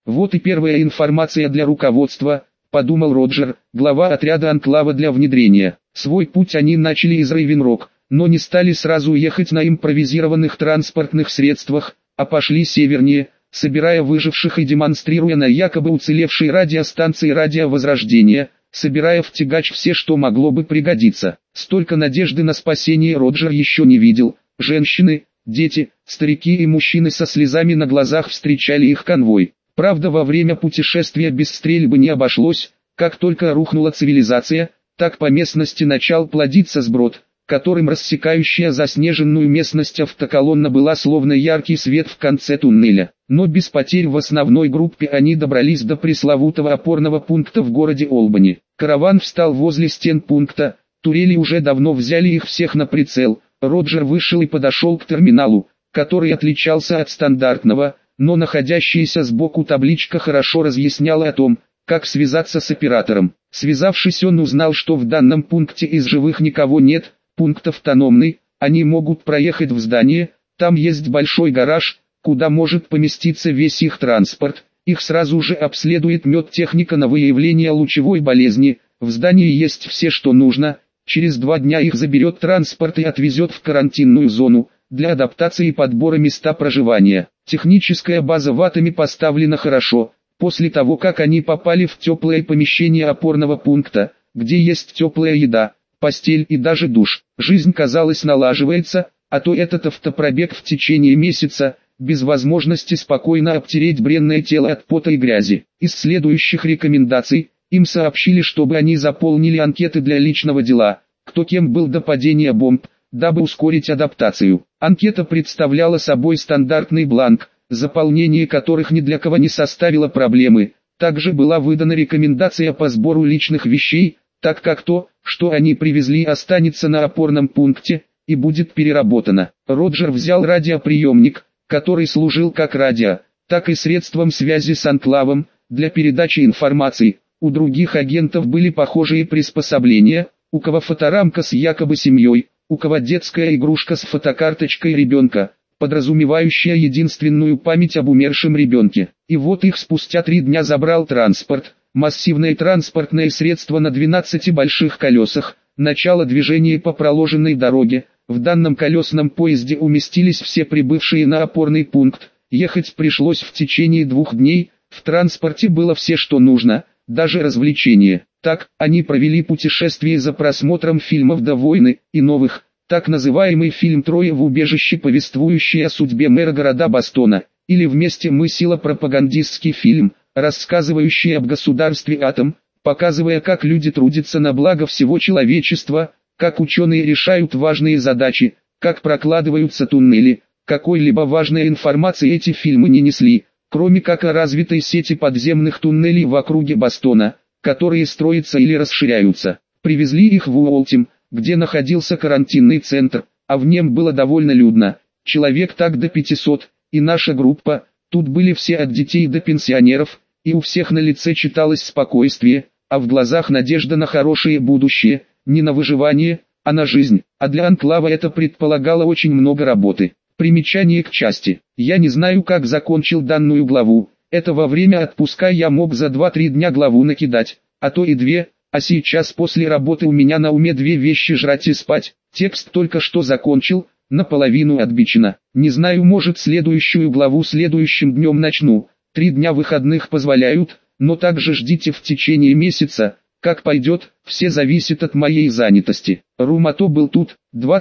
Вот и первая информация для руководства, подумал Роджер, глава отряда Анклава для внедрения. Свой путь они начали из Рейвенрок, но не стали сразу ехать на импровизированных транспортных средствах, а пошли севернее, собирая выживших и демонстрируя на якобы уцелевшей радиостанции радиовозрождения, собирая в тягач все, что могло бы пригодиться. Столько надежды на спасение Роджер еще не видел. Женщины, дети, старики и мужчины со слезами на глазах встречали их конвой. Правда, во время путешествия без стрельбы не обошлось. Как только рухнула цивилизация, так по местности начал плодиться сброд, которым рассекающая заснеженную местность автоколонна была словно яркий свет в конце туннеля. Но без потерь в основной группе они добрались до пресловутого опорного пункта в городе Олбани. Караван встал возле стен пункта, турели уже давно взяли их всех на прицел. Роджер вышел и подошел к терминалу, который отличался от стандартного, но находящаяся сбоку табличка хорошо разъясняла о том, как связаться с оператором. Связавшись, он узнал, что в данном пункте из живых никого нет, пункт автономный, они могут проехать в здание, там есть большой гараж, куда может поместиться весь их транспорт, их сразу же обследует медтехника на выявление лучевой болезни, в здании есть все, что нужно, через 2 дня их заберет транспорт и отвезет в карантинную зону, для адаптации и подбора места проживания. Техническая база в Атоме поставлена хорошо. После того, как они попали в теплое помещение опорного пункта, где есть теплая еда, постель и даже душ, жизнь, казалось, налаживается, а то этот автопробег в течение месяца, без возможности спокойно обтереть бренное тело от пота и грязи. Из следующих рекомендаций, им сообщили, чтобы они заполнили анкеты для личного дела, кто кем был до падения бомб, дабы ускорить адаптацию. Анкета представляла собой стандартный бланк, заполнение которых ни для кого не составило проблемы. Также была выдана рекомендация по сбору личных вещей, так как то, что они привезли, останется на опорном пункте и будет переработано. Роджер взял радиоприемник, который служил как радио, так и средством связи с анклавом, для передачи информации. У других агентов были похожие приспособления, у кого фоторамка с якобы семьей, у кого детская игрушка с фотокарточкой ребенка, подразумевающая единственную память об умершем ребенке. И вот их спустя 3 дня забрал транспорт, массивное транспортное средство на 12 больших колесах, начало движения по проложенной дороге. В данном колесном поезде уместились все прибывшие на опорный пункт. Ехать пришлось в течение 2 дней, в транспорте было все, что нужно, даже развлечения. Так, они провели путешествие за просмотром фильмов «До войны» и новых, так называемый фильм «Трое в убежище», повествующий о судьбе мэра города Бостона, или «Вместе мы сила», пропагандистский фильм, рассказывающий об государстве Атом, показывая, как люди трудятся на благо всего человечества, как ученые решают важные задачи, как прокладываются туннели. Какой-либо важной информации эти фильмы не несли, кроме как о развитой сети подземных туннелей в округе Бостона, которые строятся или расширяются. Привезли их в Уолтим, где находился карантинный центр, а в нем было довольно людно, человек так до 500, и наша группа, тут были все от детей до пенсионеров, и у всех на лице читалось спокойствие, а в глазах надежда на хорошее будущее, не на выживание, а на жизнь, а для анклава это предполагало очень много работы. Примечание к части. Я не знаю, как закончил данную главу. Это во время отпуска я мог за 2-3 дня главу накидать, а то и 2, а сейчас после работы у меня на уме 2 вещи: жрать и спать. Текст только что закончил, наполовину отбичено. Не знаю, может следующую главу следующим днем начну. 3 дня выходных позволяют, но также ждите в течение месяца, как пойдет, все зависит от моей занятости. Румато был тут,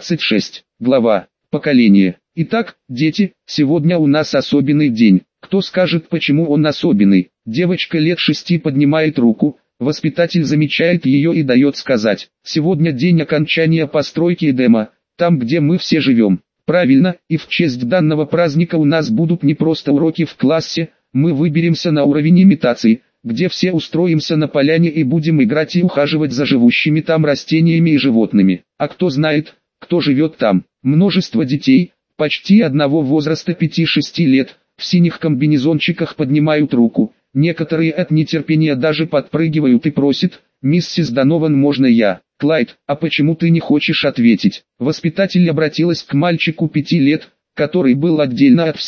26, глава, поколение. Итак, дети, сегодня у нас особенный день. Кто скажет, почему он особенный? Девочка лет 6 поднимает руку, воспитатель замечает ее и дает сказать. Сегодня день окончания постройки Эдема, там, где мы все живем. Правильно, и в честь данного праздника у нас будут не просто уроки в классе, мы выберемся на уровень имитации, где все устроимся на поляне и будем играть и ухаживать за живущими там растениями и животными. А кто знает, кто живет там? Множество детей, почти одного возраста 5-6 лет, в синих комбинезончиках поднимают руку, некоторые от нетерпения даже подпрыгивают и просят: «Миссис Донован, можно я?» «Клайд, а почему ты не хочешь ответить?» Воспитатель обратилась к мальчику 5 лет, который был отдельно от всех.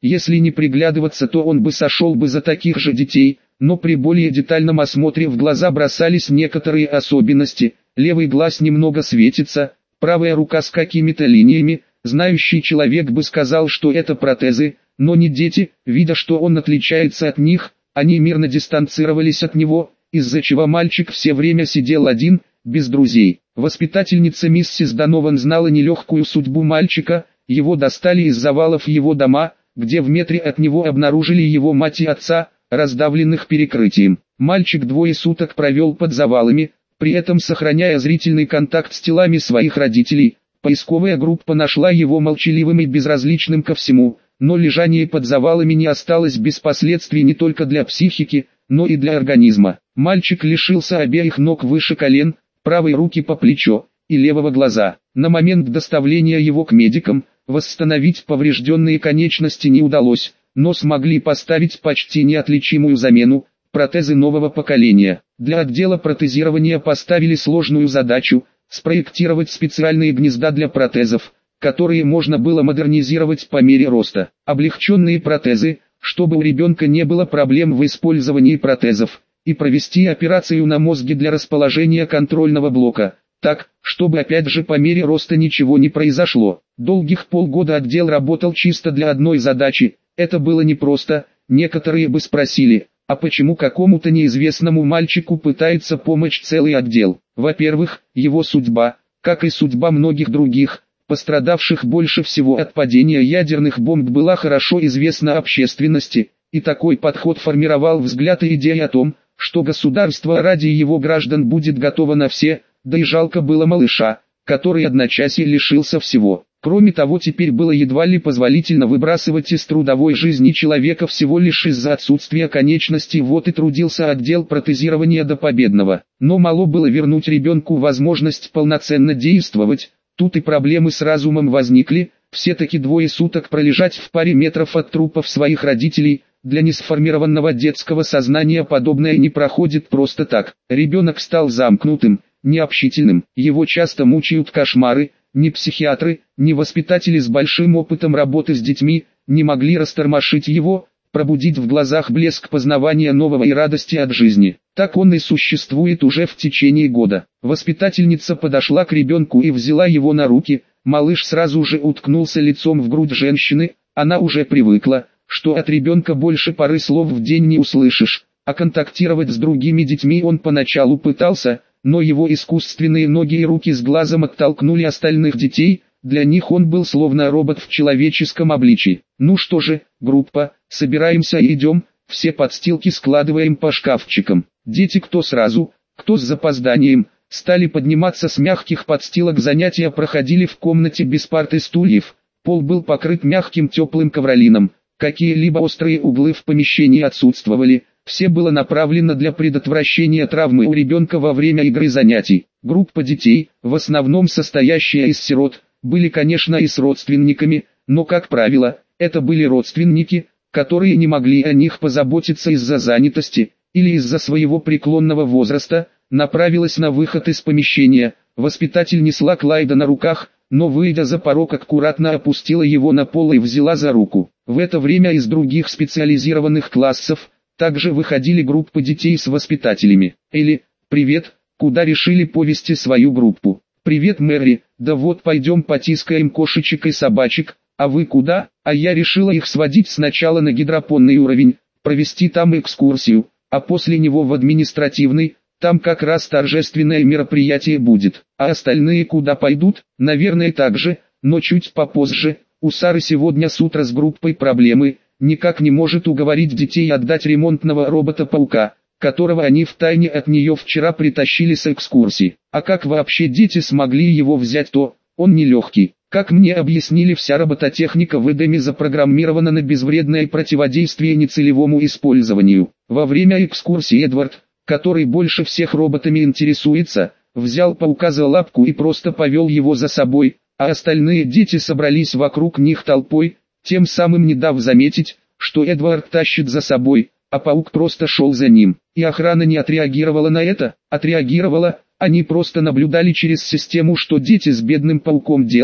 Если не приглядываться, то он бы сошел бы за таких же детей, но при более детальном осмотре в глаза бросались некоторые особенности. Левый глаз немного светится, правая рука с какими-то линиями. Знающий человек бы сказал, что это протезы, но не дети. Видя, что он отличается от них, они мирно дистанцировались от него, из-за чего мальчик все время сидел один, без друзей. Воспитательница миссис Донован знала нелегкую судьбу мальчика. Его достали из завалов его дома, где в метре от него обнаружили его мать и отца, раздавленных перекрытием. Мальчик 2 суток провел под завалами, при этом сохраняя зрительный контакт с телами своих родителей. Поисковая группа нашла его молчаливым и безразличным ко всему, но лежание под завалами не осталось без последствий не только для психики, но и для организма. Мальчик лишился обеих ног выше колен, правой руки по плечо и левого глаза. На момент доставления его к медикам, восстановить поврежденные конечности не удалось, но смогли поставить почти неотличимую замену, протезы нового поколения. Для отдела протезирования поставили сложную задачу – спроектировать специальные гнезда для протезов, которые можно было модернизировать по мере роста. Облегченные протезы, чтобы у ребенка не было проблем в использовании протезов, и провести операцию на мозге для расположения контрольного блока, так, чтобы опять же по мере роста ничего не произошло. Долгих полгода отдел работал чисто для одной задачи. Это было непросто. Некоторые бы спросили, а почему какому-то неизвестному мальчику пытается помочь целый отдел? Во-первых, его судьба, как и судьба многих других, пострадавших больше всего от падения ядерных бомб, была хорошо известна общественности, и такой подход формировал взгляд и идеи о том, что государство ради его граждан будет готово на все, да и жалко было малыша, который одночасье лишился всего. Кроме того, теперь было едва ли позволительно выбрасывать из трудовой жизни человека всего лишь из-за отсутствия конечностей. Вот и трудился отдел протезирования до победного. Но мало было вернуть ребенку возможность полноценно действовать. Тут и проблемы с разумом возникли. Все-таки 2 суток пролежать в паре метров от трупов своих родителей. Для несформированного детского сознания подобное не проходит просто так. Ребенок стал замкнутым, необщительным. Его часто мучают кошмары. Ни психиатры, ни воспитатели с большим опытом работы с детьми не могли растормошить его, пробудить в глазах блеск познавания нового и радости от жизни. Так он и существует уже в течение года. Воспитательница подошла к ребенку и взяла его на руки. Малыш сразу же уткнулся лицом в грудь женщины. Она уже привыкла, что от ребенка больше пары слов в день не услышишь, а контактировать с другими детьми он поначалу пытался, но его искусственные ноги и руки с глазом оттолкнули остальных детей. Для них он был словно робот в человеческом обличии. Ну что же, группа, собираемся и идем, все подстилки складываем по шкафчикам. Дети кто сразу, кто с запозданием, стали подниматься с мягких подстилок. Занятия проходили в комнате без парт и стульев, пол был покрыт мягким теплым ковролином, какие-либо острые углы в помещении отсутствовали. Все было направлено для предотвращения травмы у ребенка во время игры занятий. Группа детей, в основном состоящая из сирот, были конечно и с родственниками, но как правило, это были родственники, которые не могли о них позаботиться из-за занятости, или из-за своего преклонного возраста. Направилась на выход из помещения. Воспитатель несла Клайда на руках, но выйдя за порог аккуратно опустила его на пол и взяла за руку. В это время из других специализированных классов также выходили группы детей с воспитателями. Элли, привет, куда решили повести свою группу? Привет, Мэри, да вот пойдем потискаем кошечек и собачек. А вы куда? А я решила их сводить сначала на гидропонный уровень, провести там экскурсию, а после него в административный. Там как раз торжественное мероприятие будет. А остальные куда пойдут? Наверное так же, но чуть попозже. У Сары сегодня с утра с группой проблемы. Никак не может уговорить детей отдать ремонтного робота-паука, которого они втайне от нее вчера притащили с экскурсии. А как вообще дети смогли его взять-то? Он нелегкий. Как мне объяснили, вся робототехника в Эдеме запрограммирована на безвредное противодействие нецелевому использованию. Во время экскурсии Эдвард, который больше всех роботами интересуется, взял паука за лапку и просто повел его за собой, а остальные дети собрались вокруг них толпой, тем самым не дав заметить, что Эдвард тащит за собой, а паук просто шел за ним. И охрана не отреагировала на это? Отреагировала, они просто наблюдали через систему, что дети с бедным пауком делали,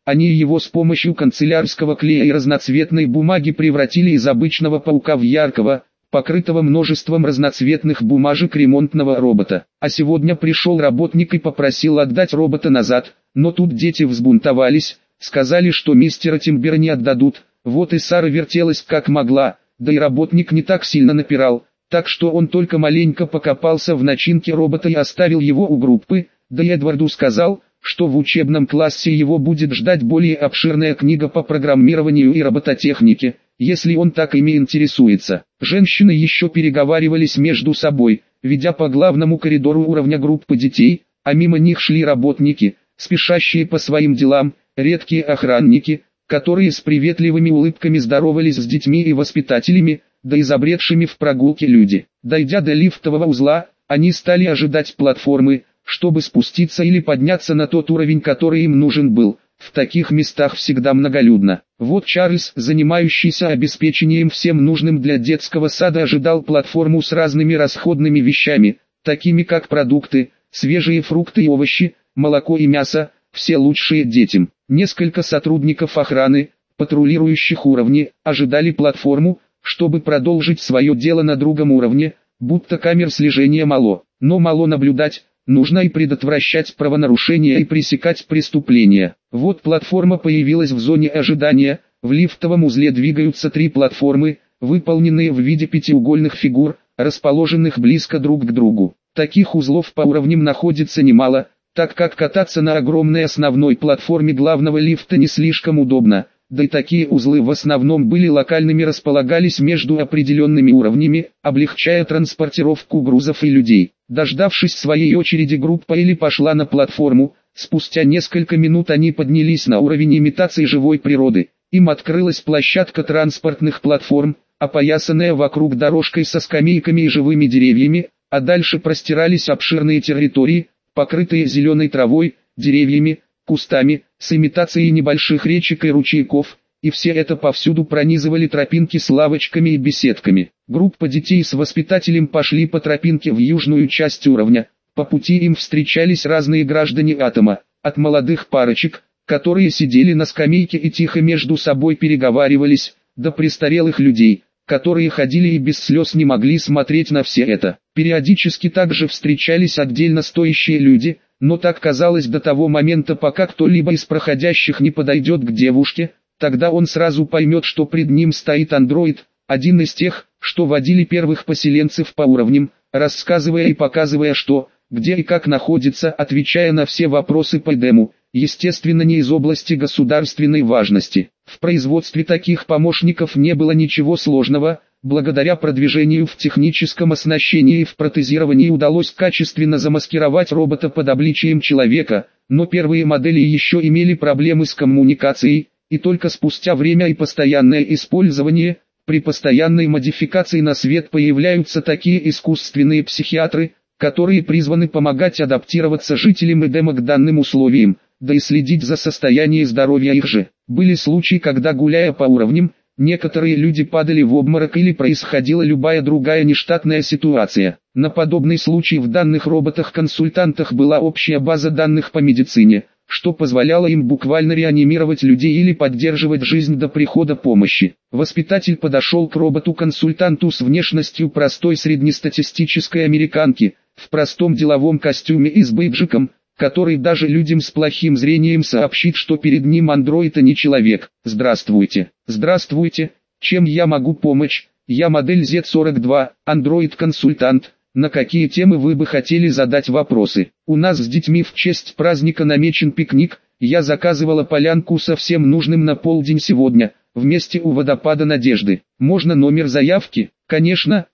они его с помощью канцелярского клея и разноцветной бумаги превратили из обычного паука в яркого, покрытого множеством разноцветных бумажек ремонтного робота. А сегодня пришел работник и попросил отдать робота назад, но тут дети взбунтовались, сказали, что мистера Тимбера не отдадут. Вот и Сара вертелась как могла, да и работник не так сильно напирал, так что он только маленько покопался в начинке робота и оставил его у группы, да и Эдварду сказал, что в учебном классе его будет ждать более обширная книга по программированию и робототехнике, если он так ими интересуется. Женщины еще переговаривались между собой, ведя по главному коридору уровня группы детей, а мимо них шли работники, спешащие по своим делам, редкие охранники, которые с приветливыми улыбками здоровались с детьми и воспитателями, да и забредшими в прогулке люди. Дойдя до лифтового узла, они стали ожидать платформы, чтобы спуститься или подняться на тот уровень, который им нужен был. В таких местах всегда многолюдно. Вот Чарльз, занимающийся обеспечением всем нужным для детского сада, ожидал платформу с разными расходными вещами, такими как продукты, свежие фрукты и овощи, молоко и мясо, все лучшие детям. Несколько сотрудников охраны, патрулирующих уровни, ожидали платформу, чтобы продолжить свое дело на другом уровне, будто камер слежения мало. Но мало наблюдать, нужно и предотвращать правонарушения и пресекать преступления. Вот платформа появилась в зоне ожидания, в лифтовом узле двигаются 3 платформы, выполненные в виде пятиугольных фигур, расположенных близко друг к другу. Таких узлов по уровням находится немало, так как кататься на огромной основной платформе главного лифта не слишком удобно, да и такие узлы в основном были локальными, располагались между определенными уровнями, облегчая транспортировку грузов и людей. Дождавшись своей очереди, группа Элли пошла на платформу. Спустя несколько минут они поднялись на уровень имитации живой природы. Им открылась площадка транспортных платформ, опоясанная вокруг дорожкой со скамейками и живыми деревьями, а дальше простирались обширные территории, покрытые зеленой травой, деревьями, кустами, с имитацией небольших речек и ручейков, и все это повсюду пронизывали тропинки с лавочками и беседками. Группа детей с воспитателем пошли по тропинке в южную часть уровня. По пути им встречались разные граждане Атома, от молодых парочек, которые сидели на скамейке и тихо между собой переговаривались, до престарелых людей, которые ходили и без слез не могли смотреть на все это. Периодически также встречались отдельно стоящие люди, но так казалось до того момента, пока кто-либо из проходящих не подойдет к девушке, тогда он сразу поймет, что пред ним стоит андроид, один из тех, что водили первых поселенцев по уровням, рассказывая и показывая что, где и как находится, отвечая на все вопросы по дему, естественно не из области государственной важности. В производстве таких помощников не было ничего сложного, благодаря продвижению в техническом оснащении и в протезировании удалось качественно замаскировать робота под обличием человека, но первые модели еще имели проблемы с коммуникацией, и только спустя время и постоянное использование, при постоянной модификации на свет появляются такие искусственные психиатры, которые призваны помогать адаптироваться жителям Эдема к данным условиям, да и следить за состоянием здоровья их же. Были случаи, когда, гуляя по уровням, некоторые люди падали в обморок или происходила любая другая нештатная ситуация. На подобный случай в данных роботах-консультантах была общая база данных по медицине, что позволяло им буквально реанимировать людей или поддерживать жизнь до прихода помощи. Воспитатель подошел к роботу-консультанту с внешностью простой среднестатистической американки, в простом деловом костюме и с бейджиком, который даже людям с плохим зрением сообщит, что перед ним андроид, а не человек. «Здравствуйте». «Здравствуйте. Чем я могу помочь? Я модель Z42, андроид-консультант. На какие темы вы бы хотели задать вопросы? У нас с детьми в честь праздника намечен пикник. Я заказывала полянку со всем нужным на полдень сегодня, в месте у водопада Надежды. Можно номер заявки?» «Конечно,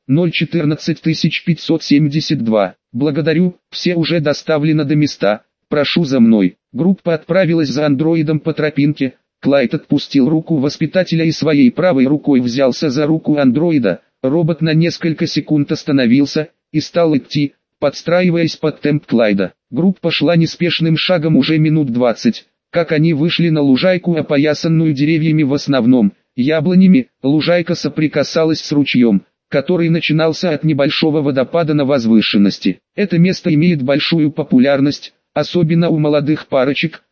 014572. Благодарю, все уже доставлено до места. Прошу за мной». Группа отправилась за андроидом по тропинке. Клайд отпустил руку воспитателя и своей правой рукой взялся за руку андроида. Робот на несколько секунд остановился и стал идти, подстраиваясь под темп Клайда. Группа шла неспешным шагом уже минут 20, как они вышли на лужайку, опоясанную деревьями в основном яблонями. Лужайка соприкасалась с ручьем, который начинался от небольшого водопада на возвышенности. Это место имеет большую популярность, особенно у молодых парочек,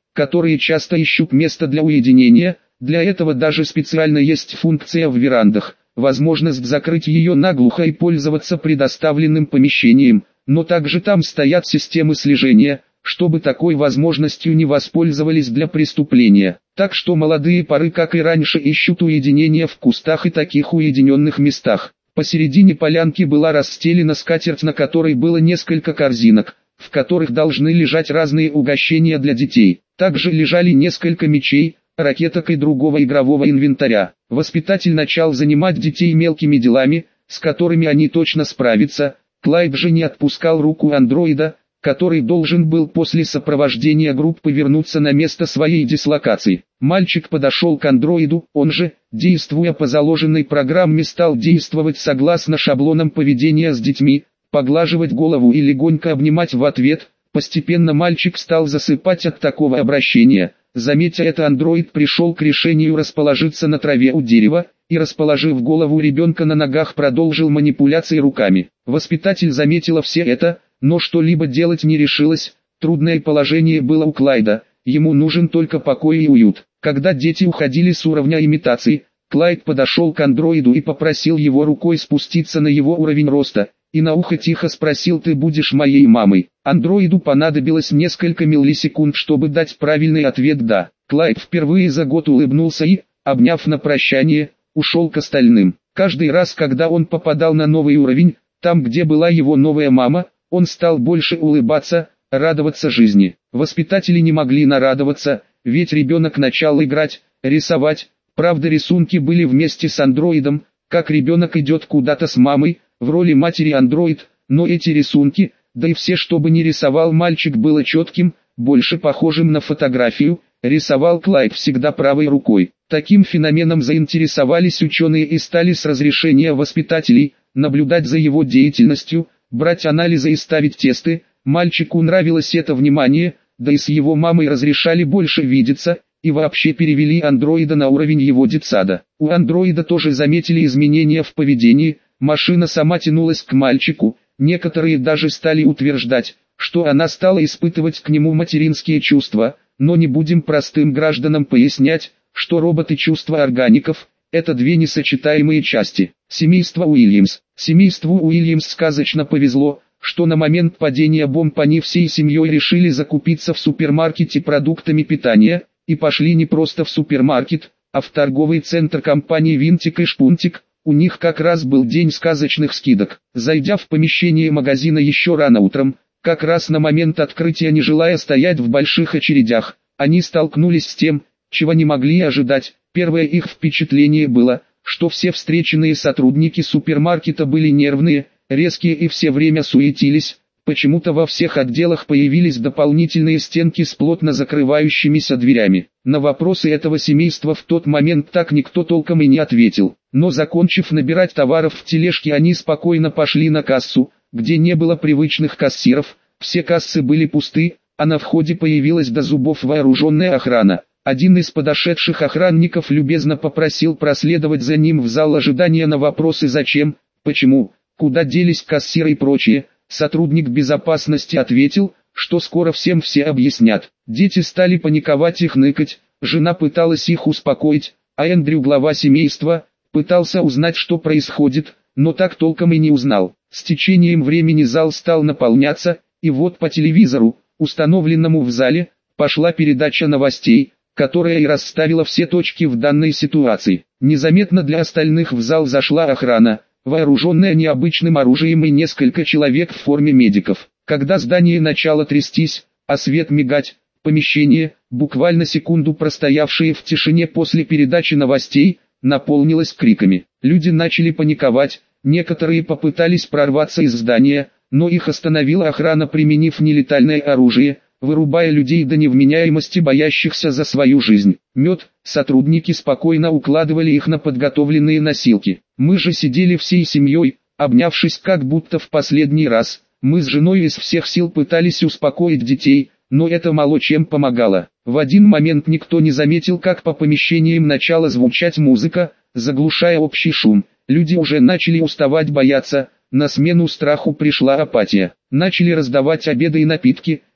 которые часто ищут место для уединения. Для этого даже специально есть функция в верандах, возможность закрыть ее наглухо и пользоваться предоставленным помещением, но также там стоят системы слежения, чтобы такой возможностью не воспользовались для преступления. Так что молодые пары, как и раньше, ищут уединения в кустах и таких уединенных местах. Посередине полянки была расстелена скатерть, на которой было несколько корзинок, в которых должны лежать разные угощения для детей. Также лежали несколько мечей, ракеток и другого игрового инвентаря. Воспитатель начал занимать детей мелкими делами, с которыми они точно справятся. Клайд же не отпускал руку андроида, который должен был после сопровождения группы вернуться на место своей дислокации. Мальчик подошел к андроиду, он же, действуя по заложенной программе, стал действовать согласно шаблонам поведения с детьми, поглаживать голову и легонько обнимать в ответ. Постепенно мальчик стал засыпать от такого обращения. Заметя это, андроид пришел к решению расположиться на траве у дерева, и, расположив голову ребенка на ногах, продолжил манипуляции руками. Воспитатель заметила все это, но что-либо делать не решилась. Трудное положение было у Клайда, ему нужен только покой и уют. Когда дети уходили с уровня имитации, Клайд подошел к андроиду и попросил его рукой спуститься на его уровень роста, и на ухо тихо спросил: «Ты будешь моей мамой?» Андроиду понадобилось несколько миллисекунд, чтобы дать правильный ответ «да». Клайд впервые за год улыбнулся и, обняв на прощание, ушел к остальным. Каждый раз, когда он попадал на новый уровень, там, где была его новая мама, он стал больше улыбаться, радоваться жизни. Воспитатели не могли нарадоваться, ведь ребенок начал играть, рисовать. Правда, рисунки были вместе с андроидом, как ребенок идет куда-то с мамой, в роли матери андроид, но эти рисунки, да и все, что бы ни рисовал мальчик, было четким, больше похожим на фотографию. Рисовал Клайд всегда правой рукой. Таким феноменом заинтересовались ученые и стали с разрешения воспитателей наблюдать за его деятельностью, брать анализы и ставить тесты. Мальчику нравилось это внимание, да и с его мамой разрешали больше видеться, и вообще перевели андроида на уровень его детсада. У андроида тоже заметили изменения в поведении, машина сама тянулась к мальчику, некоторые даже стали утверждать, что она стала испытывать к нему материнские чувства, но не будем простым гражданам пояснять, что роботы чувства органиков – это две несочетаемые части. Семейство Уильямс. Семейству Уильямс сказочно повезло, что на момент падения бомб они всей семьей решили закупиться в супермаркете продуктами питания, и пошли не просто в супермаркет, а в торговый центр компании «Винтик и Шпунтик». У них как раз был день сказочных скидок. Зайдя в помещение магазина еще рано утром, как раз на момент открытия, не желая стоять в больших очередях, они столкнулись с тем, чего не могли ожидать. Первое их впечатление было, что все встреченные сотрудники супермаркета были нервные, резкие и все время суетились. Почему-то во всех отделах появились дополнительные стенки с плотно закрывающимися дверями. На вопросы этого семейства в тот момент так никто толком и не ответил. Но закончив набирать товаров в тележке, они спокойно пошли на кассу, где не было привычных кассиров. Все кассы были пусты, а на входе появилась до зубов вооруженная охрана. Один из подошедших охранников любезно попросил проследовать за ним в зал ожидания на вопросы «Зачем?», «Почему?», «Куда делись кассиры?» и прочее. Сотрудник безопасности ответил, что скоро всем все объяснят. Дети стали паниковать и хныкать, жена пыталась их успокоить, а Эндрю, глава семейства, пытался узнать, что происходит, но так толком и не узнал. С течением времени зал стал наполняться, и вот по телевизору, установленному в зале, пошла передача новостей, которая и расставила все точки в данной ситуации. Незаметно для остальных в зал зашла охрана, вооруженная необычным оружием, и несколько человек в форме медиков. Когда здание начало трястись, а свет мигать, помещение, буквально секунду простоявшее в тишине после передачи новостей, наполнилось криками. Люди начали паниковать, некоторые попытались прорваться из здания, но их остановила охрана, применив нелетальное оружие, вырубая людей до невменяемости, боящихся за свою жизнь. Сотрудники спокойно укладывали их на подготовленные носилки. Мы же сидели всей семьей, обнявшись как будто в последний раз. Мы с женой из всех сил пытались успокоить детей, но это мало чем помогало. В один момент никто не заметил, как по помещениям начала звучать музыка, заглушая общий шум. Люди уже начали уставать, бояться. На смену страху пришла апатия. Начали раздавать обеды и напитки,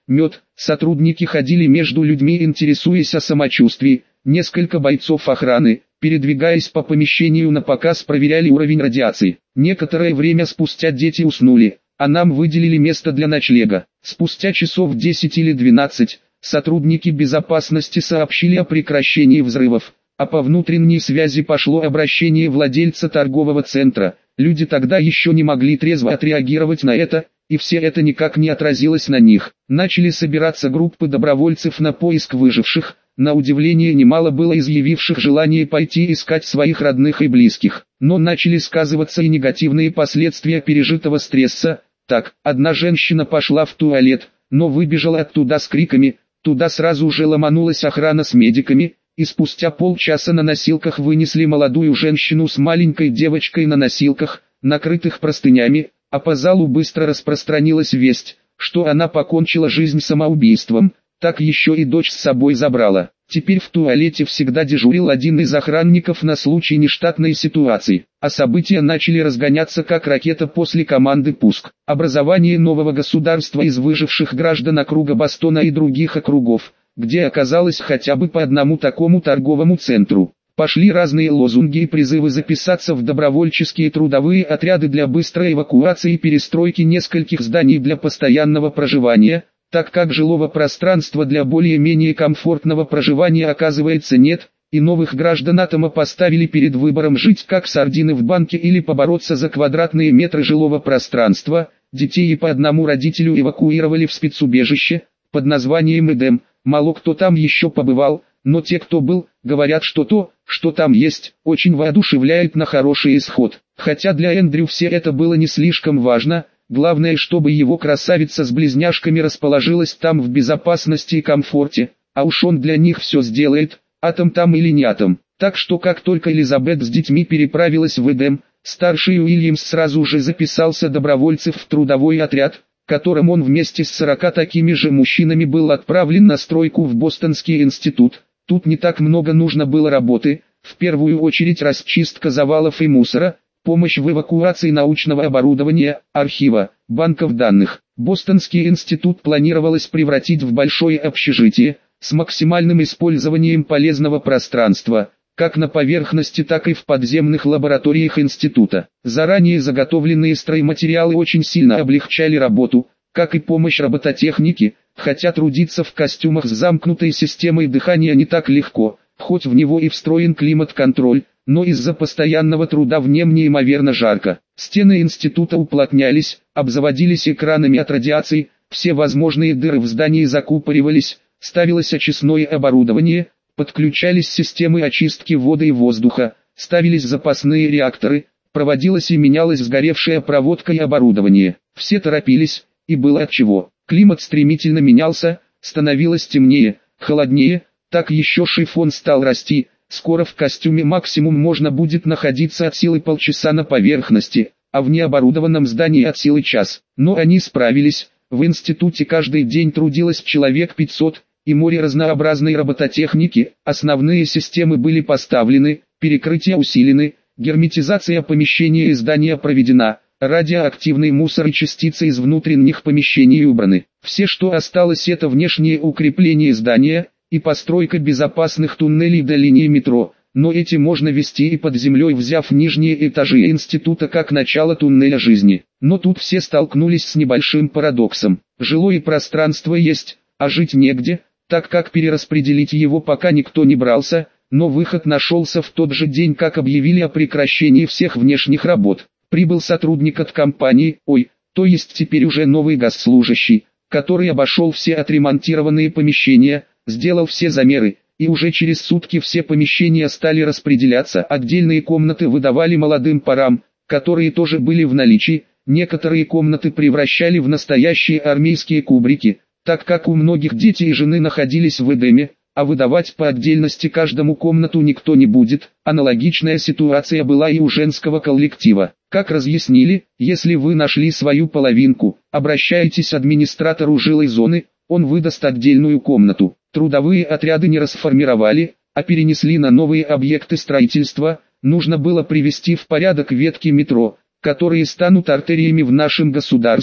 мед, сотрудники ходили между людьми, интересуясь о самочувствии, несколько бойцов охраны, передвигаясь по помещению напоказ, проверяли уровень радиации. Некоторое время спустя дети уснули, а нам выделили место для ночлега. Спустя часов 10 или 12, сотрудники безопасности сообщили о прекращении взрывов, а по внутренней связи пошло обращение владельца торгового центра. Люди тогда еще не могли трезво отреагировать на это, и все это никак не отразилось на них. Начали собираться группы добровольцев на поиск выживших. На удивление немало было изъявивших желание пойти искать своих родных и близких, но начали сказываться и негативные последствия пережитого стресса. Так, одна женщина пошла в туалет, но выбежала оттуда с криками, туда сразу же ломанулась охрана с медиками, и спустя полчаса на носилках вынесли молодую женщину с маленькой девочкой на носилках, накрытых простынями, а по залу быстро распространилась весть, что она покончила жизнь самоубийством. Так еще и дочь с собой забрала. Теперь в туалете всегда дежурил один из охранников на случай нештатной ситуации, а события начали разгоняться как ракета после команды «Пуск». Образование нового государства из выживших граждан округа Бостона и других округов, где оказалось хотя бы по одному такому торговому центру. Пошли разные лозунги и призывы записаться в добровольческие трудовые отряды для быстрой эвакуации и перестройки нескольких зданий для постоянного проживания, так как жилого пространства для более-менее комфортного проживания оказывается нет, и новых граждан атома поставили перед выбором жить как сардины в банке или побороться за квадратные метры жилого пространства. Детей и по одному родителю эвакуировали в спецубежище под названием Эдем. Мало кто там еще побывал, но те, кто был, говорят, что то, что там есть, очень воодушевляет на хороший исход. Хотя для Эндрю все это было не слишком важно. Главное, чтобы его красавица с близняшками расположилась там в безопасности и комфорте, а уж он для них все сделает, атом там или не атом. Так что как только Элизабет с детьми переправилась в Эдем, старший Уильямс сразу же записался добровольцев в трудовой отряд, которым он вместе с 40 такими же мужчинами был отправлен на стройку в Бостонский институт. Тут не так много нужно было работы, в первую очередь расчистка завалов и мусора, помощь в эвакуации научного оборудования, архива, банков данных. Бостонский институт планировалось превратить в большое общежитие, с максимальным использованием полезного пространства, как на поверхности, так и в подземных лабораториях института. Заранее заготовленные стройматериалы очень сильно облегчали работу, как и помощь робототехники, хотя трудиться в костюмах с замкнутой системой дыхания не так легко, хоть в него и встроен климат-контроль, но из-за постоянного труда в нем неимоверно жарко. Стены института уплотнялись, обзаводились экранами от радиации, все возможные дыры в здании закупоривались, ставилось очистное оборудование, подключались системы очистки воды и воздуха, ставились запасные реакторы, проводилась и менялась сгоревшая проводка и оборудование. Все торопились, и было отчего. Климат стремительно менялся, становилось темнее, холоднее, так еще шифон стал расти. Скоро в костюме максимум можно будет находиться от силы полчаса на поверхности, а в необорудованном здании от силы час. Но они справились, в институте каждый день трудилось человек 500, и море разнообразной робототехники. Основные системы были поставлены, перекрытия усилены, герметизация помещения и здания проведена, радиоактивный мусор и частицы из внутренних помещений убраны. Все, что осталось, это внешнее укрепление здания и постройка безопасных туннелей до линии метро, но эти можно вести и под землей, взяв нижние этажи института как начало туннеля жизни. Но тут все столкнулись с небольшим парадоксом. Жилое пространство есть, а жить негде, так как перераспределить его пока никто не брался, но выход нашелся в тот же день, как объявили о прекращении всех внешних работ. Прибыл сотрудник от компании, то есть теперь уже новый госслужащий, который обошел все отремонтированные помещения, сделал все замеры, и уже через сутки все помещения стали распределяться. Отдельные комнаты выдавали молодым парам, которые тоже были в наличии. Некоторые комнаты превращали в настоящие армейские кубрики, так как у многих дети и жены находились в Эдеме, а выдавать по отдельности каждому комнату никто не будет. Аналогичная ситуация была и у женского коллектива. Как разъяснили, если вы нашли свою половинку, обращайтесь к администратору жилой зоны, он выдаст отдельную комнату. Трудовые отряды не расформировали, а перенесли на новые объекты строительства. Нужно было привести в порядок ветки метро, которые станут артериями в нашем государстве,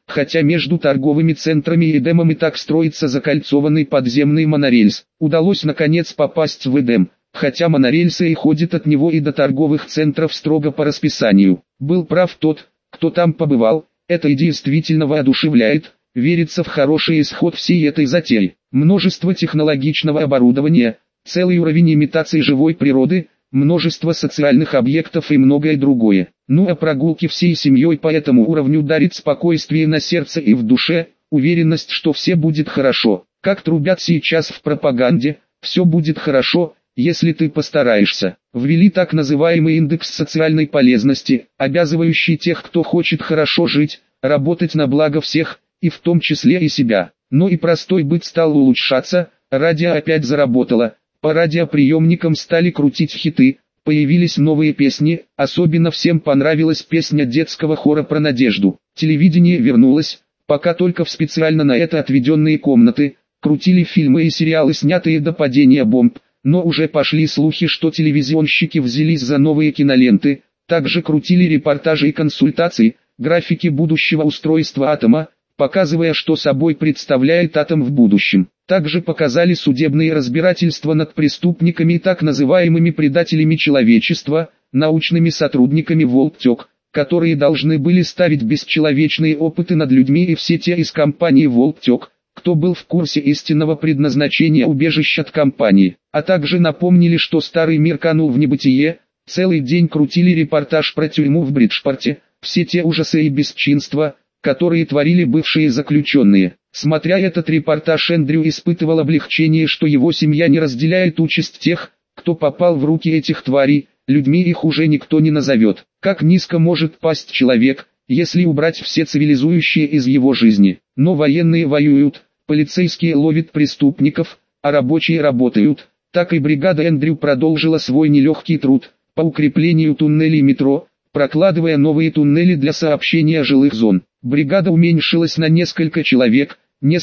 хотя между торговыми центрами и Эдемом и так строится закольцованный подземный монорельс. Удалось наконец попасть в Эдем, хотя монорельсы и ходят от него и до торговых центров строго по расписанию. Был прав тот, кто там побывал, это и действительно воодушевляет, верится в хороший исход всей этой затеи. Множество технологичного оборудования, целый уровень имитации живой природы, множество социальных объектов и многое другое. Ну а прогулки всей семьей по этому уровню дарит спокойствие на сердце и в душе, уверенность, что все будет хорошо. Как трубят сейчас в пропаганде, все будет хорошо, если ты постараешься. Ввели так называемый индекс социальной полезности, обязывающий тех, кто хочет хорошо жить, работать на благо всех, и в том числе и себя. Но и простой быт стал улучшаться, радио опять заработало. По радиоприемникам стали крутить хиты, появились новые песни, особенно всем понравилась песня детского хора про надежду. Телевидение вернулось, пока только в специально на это отведенные комнаты, крутили фильмы и сериалы, снятые до падения бомб, но уже пошли слухи, что телевизионщики взялись за новые киноленты, также крутили репортажи и консультации, графики будущего устройства атома, показывая, что собой представляет атом в будущем. Также показали судебные разбирательства над преступниками и так называемыми предателями человечества, научными сотрудниками Волктек, которые должны были ставить бесчеловечные опыты над людьми, и все те из компании Волктек, кто был в курсе истинного предназначения убежища от компании. А также напомнили, что старый мир канул в небытие, целый день крутили репортаж про тюрьму в Бриджпорте, все те ужасы и бесчинства, которые творили бывшие заключенные. Смотря этот репортаж, Эндрю испытывал облегчение, что его семья не разделяет участь тех, кто попал в руки этих тварей, людьми их уже никто не назовет. Как низко может пасть человек, если убрать все цивилизующие из его жизни. Но военные воюют, полицейские ловят преступников, а рабочие работают. Так и бригада Эндрю продолжила свой нелегкий труд по укреплению туннелей метро, прокладывая новые туннели для сообщения жилых зон. Бригада уменьшилась на несколько человек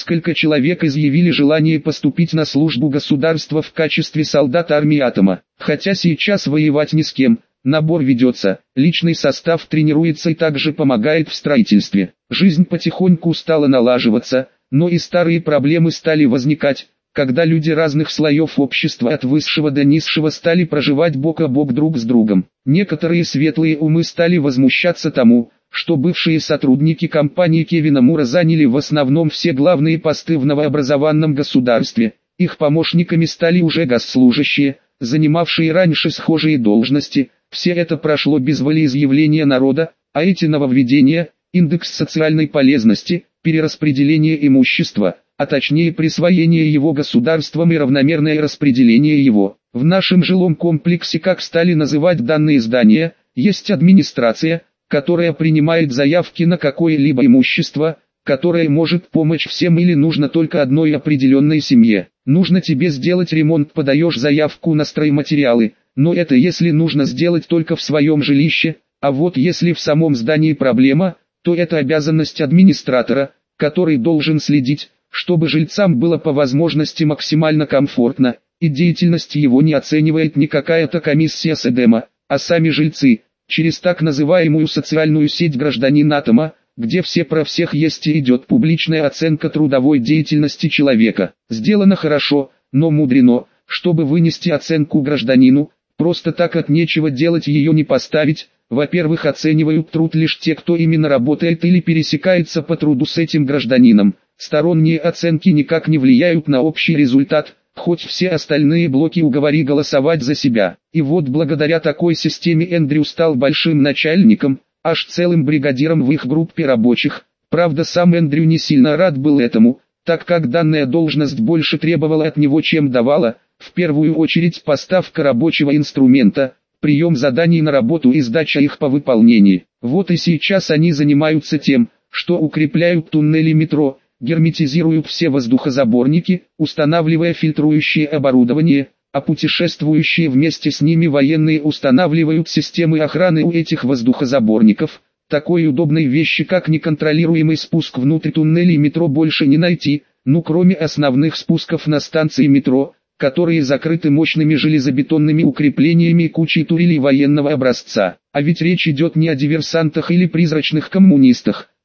изъявили желание поступить на службу государства в качестве солдат армии атома. Хотя сейчас воевать ни с кем, набор ведется, личный состав тренируется и также помогает в строительстве. Жизнь потихоньку стала налаживаться, но и старые проблемы стали возникать, когда люди разных слоев общества от высшего до низшего стали проживать бок о бок друг с другом. Некоторые светлые умы стали возмущаться тому, что бывшие сотрудники компании Кевина Мура заняли в основном все главные посты в новообразованном государстве. Их помощниками стали уже госслужащие, занимавшие раньше схожие должности. Все это прошло без волеизъявления народа, а эти нововведения, индекс социальной полезности, перераспределение имущества, а точнее присвоение его государством и равномерное распределение его. В нашем жилом комплексе, как стали называть данные здания, есть администрация, которая принимает заявки на какое-либо имущество, которое может помочь всем или нужно только одной определенной семье. Нужно тебе сделать ремонт, подаешь заявку на стройматериалы, но это если нужно сделать только в своем жилище, а вот если в самом здании проблема, то это обязанность администратора, который должен следить, чтобы жильцам было по возможности максимально комфортно, и деятельность его не оценивает не какая-то комиссия с Эдема, а сами жильцы, через так называемую социальную сеть гражданин атома, где все про всех есть и идет публичная оценка трудовой деятельности человека. Сделано хорошо, но мудрено, чтобы вынести оценку гражданину, просто так от нечего делать ее не поставить. Во-первых, оценивают труд лишь те, кто именно работает или пересекается по труду с этим гражданином. Сторонние оценки никак не влияют на общий результат, хоть все остальные блоки уговори голосовать за себя. И вот благодаря такой системе Эндрю стал большим начальником, аж целым бригадиром в их группе рабочих. Правда, сам Эндрю не сильно рад был этому, так как данная должность больше требовала от него, чем давала, в первую очередь поставка рабочего инструмента, прием заданий на работу и сдача их по выполнении. Вот и сейчас они занимаются тем, что укрепляют туннели метро, герметизируют все воздухозаборники, устанавливая фильтрующее оборудование, а путешествующие вместе с ними военные устанавливают системы охраны у этих воздухозаборников. Такой удобной вещи, как неконтролируемый спуск внутрь туннелей метро, больше не найти, кроме основных спусков на станции метро, которые закрыты мощными железобетонными укреплениями и кучей турелей военного образца. А ведь речь идет не о диверсантах или призрачных коммунистах,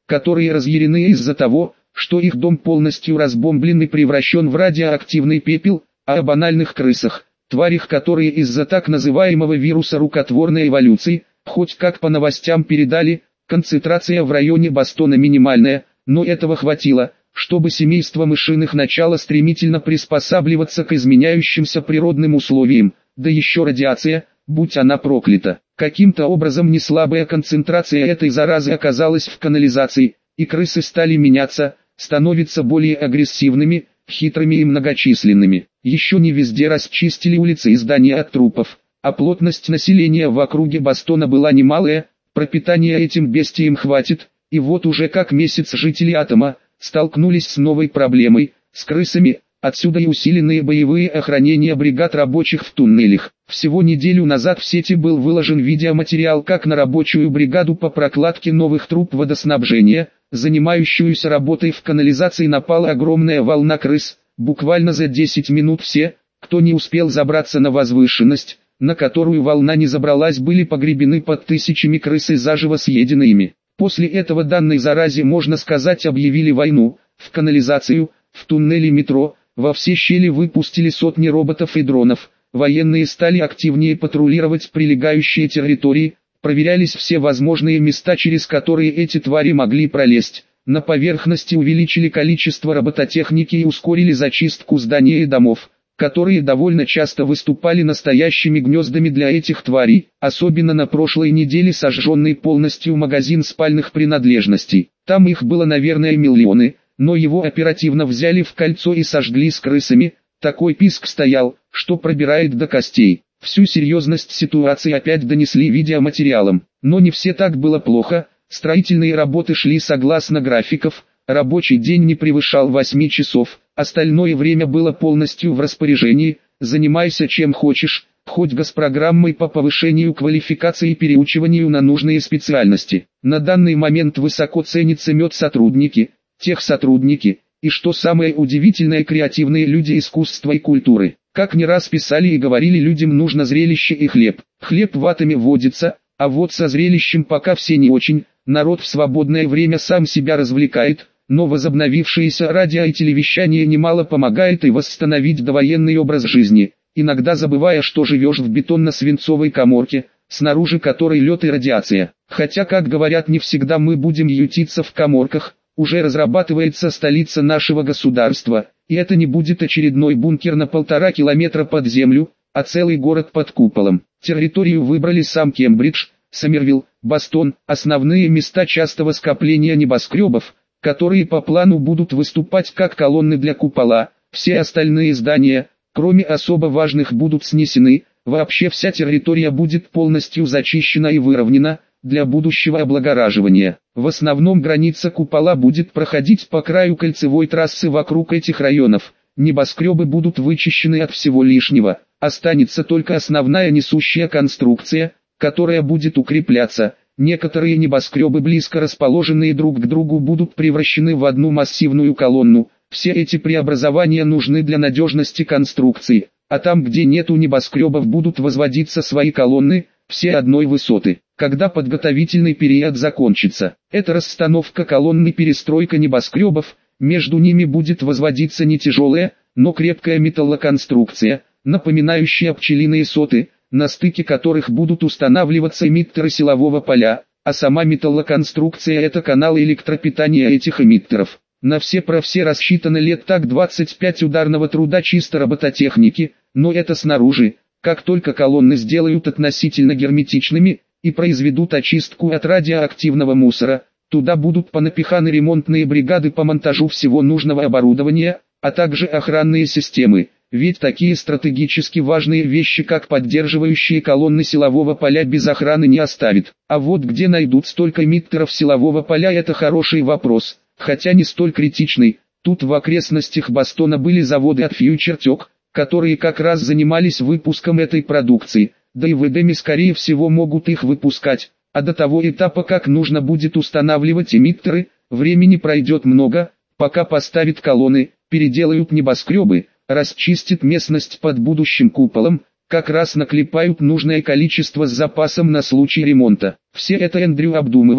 которые разъярены из-за того, что их дом полностью разбомблен и превращен в радиоактивный пепел, а о банальных крысах, тварях, которые из-за так называемого вируса рукотворной эволюции, хоть как по новостям передали, концентрация в районе Бостона минимальная, но этого хватило, чтобы семейство мышиных начало стремительно приспосабливаться к изменяющимся природным условиям, да еще радиация, будь она проклята. Каким-то образом неслабая концентрация этой заразы оказалась в канализации, и крысы стали меняться, становиться более агрессивными, хитрыми и многочисленными. Еще не везде расчистили улицы и здания от трупов, а плотность населения в округе Бостона была немалая, пропитания этим бестиям хватит, и вот уже как месяц жители Атома столкнулись с новой проблемой, с крысами, отсюда и усиленные боевые охранения бригад рабочих в туннелях. Всего неделю назад в сети был выложен видеоматериал, как на рабочую бригаду по прокладке новых труб водоснабжения, занимающуюся работой в канализации, напала огромная волна крыс. Буквально за 10 минут все, кто не успел забраться на возвышенность, на которую волна не забралась, были погребены под тысячами крыс и заживо съедены ими. После этого данной заразе, можно сказать, объявили войну. В канализацию, в туннели метро, во все щели выпустили сотни роботов и дронов. Военные стали активнее патрулировать прилегающие территории, проверялись все возможные места, через которые эти твари могли пролезть. На поверхности увеличили количество робототехники и ускорили зачистку зданий и домов, которые довольно часто выступали настоящими гнездами для этих тварей, особенно на прошлой неделе сожженный полностью магазин спальных принадлежностей. Там их было, наверное, миллионы, но его оперативно взяли в кольцо и сожгли с крысами. Такой писк стоял, что пробирает до костей. Всю серьезность ситуации опять донесли видеоматериалом, но не все так было плохо. Строительные работы шли согласно графиков, рабочий день не превышал 8 часов, остальное время было полностью в распоряжении. Занимайся чем хочешь, хоть госпрограммой по повышению квалификации и переучиванию на нужные специальности. На данный момент высоко ценится медсотрудники, техсотрудники, и что самое удивительное, креативные люди искусства и культуры. Как не раз писали и говорили, людям нужно зрелище и хлеб. Хлеб в атоме водится, а вот со зрелищем пока все не очень. Народ в свободное время сам себя развлекает, но возобновившееся радио и телевещание немало помогает и восстановить довоенный образ жизни, иногда забывая, что живешь в бетонно-свинцовой каморке, снаружи которой лед и радиация. Хотя, как говорят, не всегда мы будем ютиться в каморках. Уже разрабатывается столица нашего государства, и это не будет очередной бункер на 1,5 километра под землю, а целый город под куполом. Территорию выбрали сам Кембридж, Сомервилл, Бостон, основные места частого скопления небоскребов, которые по плану будут выступать как колонны для купола. Все остальные здания, кроме особо важных, будут снесены. Вообще вся территория будет полностью зачищена и выровнена для будущего облагораживания. В основном граница купола будет проходить по краю кольцевой трассы вокруг этих районов. Небоскребы будут вычищены от всего лишнего. Останется только основная несущая конструкция, которая будет укрепляться. Некоторые небоскребы, близко расположенные друг к другу, будут превращены в одну массивную колонну. Все эти преобразования нужны для надежности конструкции, а там, где нету небоскребов, будут возводиться свои колонны, все одной высоты. Когда подготовительный период закончится, это расстановка колонн и перестройка небоскребов, между ними будет возводиться не тяжелая, но крепкая металлоконструкция, напоминающая пчелиные соты, на стыке которых будут устанавливаться эмиттеры силового поля, а сама металлоконструкция — это каналы электропитания этих эмиттеров. На все про все рассчитано лет так 25 ударного труда чисто робототехники, но это снаружи. Как только колонны сделают относительно герметичными и произведут очистку от радиоактивного мусора, туда будут понапиханы ремонтные бригады по монтажу всего нужного оборудования, а также охранные системы. Ведь такие стратегически важные вещи, как поддерживающие колонны силового поля, без охраны не оставит. А вот где найдут столько эмиттеров силового поля — это хороший вопрос, хотя не столь критичный. Тут в окрестностях Бостона были заводы от FutureTech, которые как раз занимались выпуском этой продукции, да и в Эдеме скорее всего могут их выпускать. А до того этапа, как нужно будет устанавливать эмиттеры, времени пройдет много, пока поставят колонны, переделают небоскребы, расчистят местность под будущим куполом, как раз наклепают нужное количество с запасом на случай ремонта. Все это Эндрю обдумывал,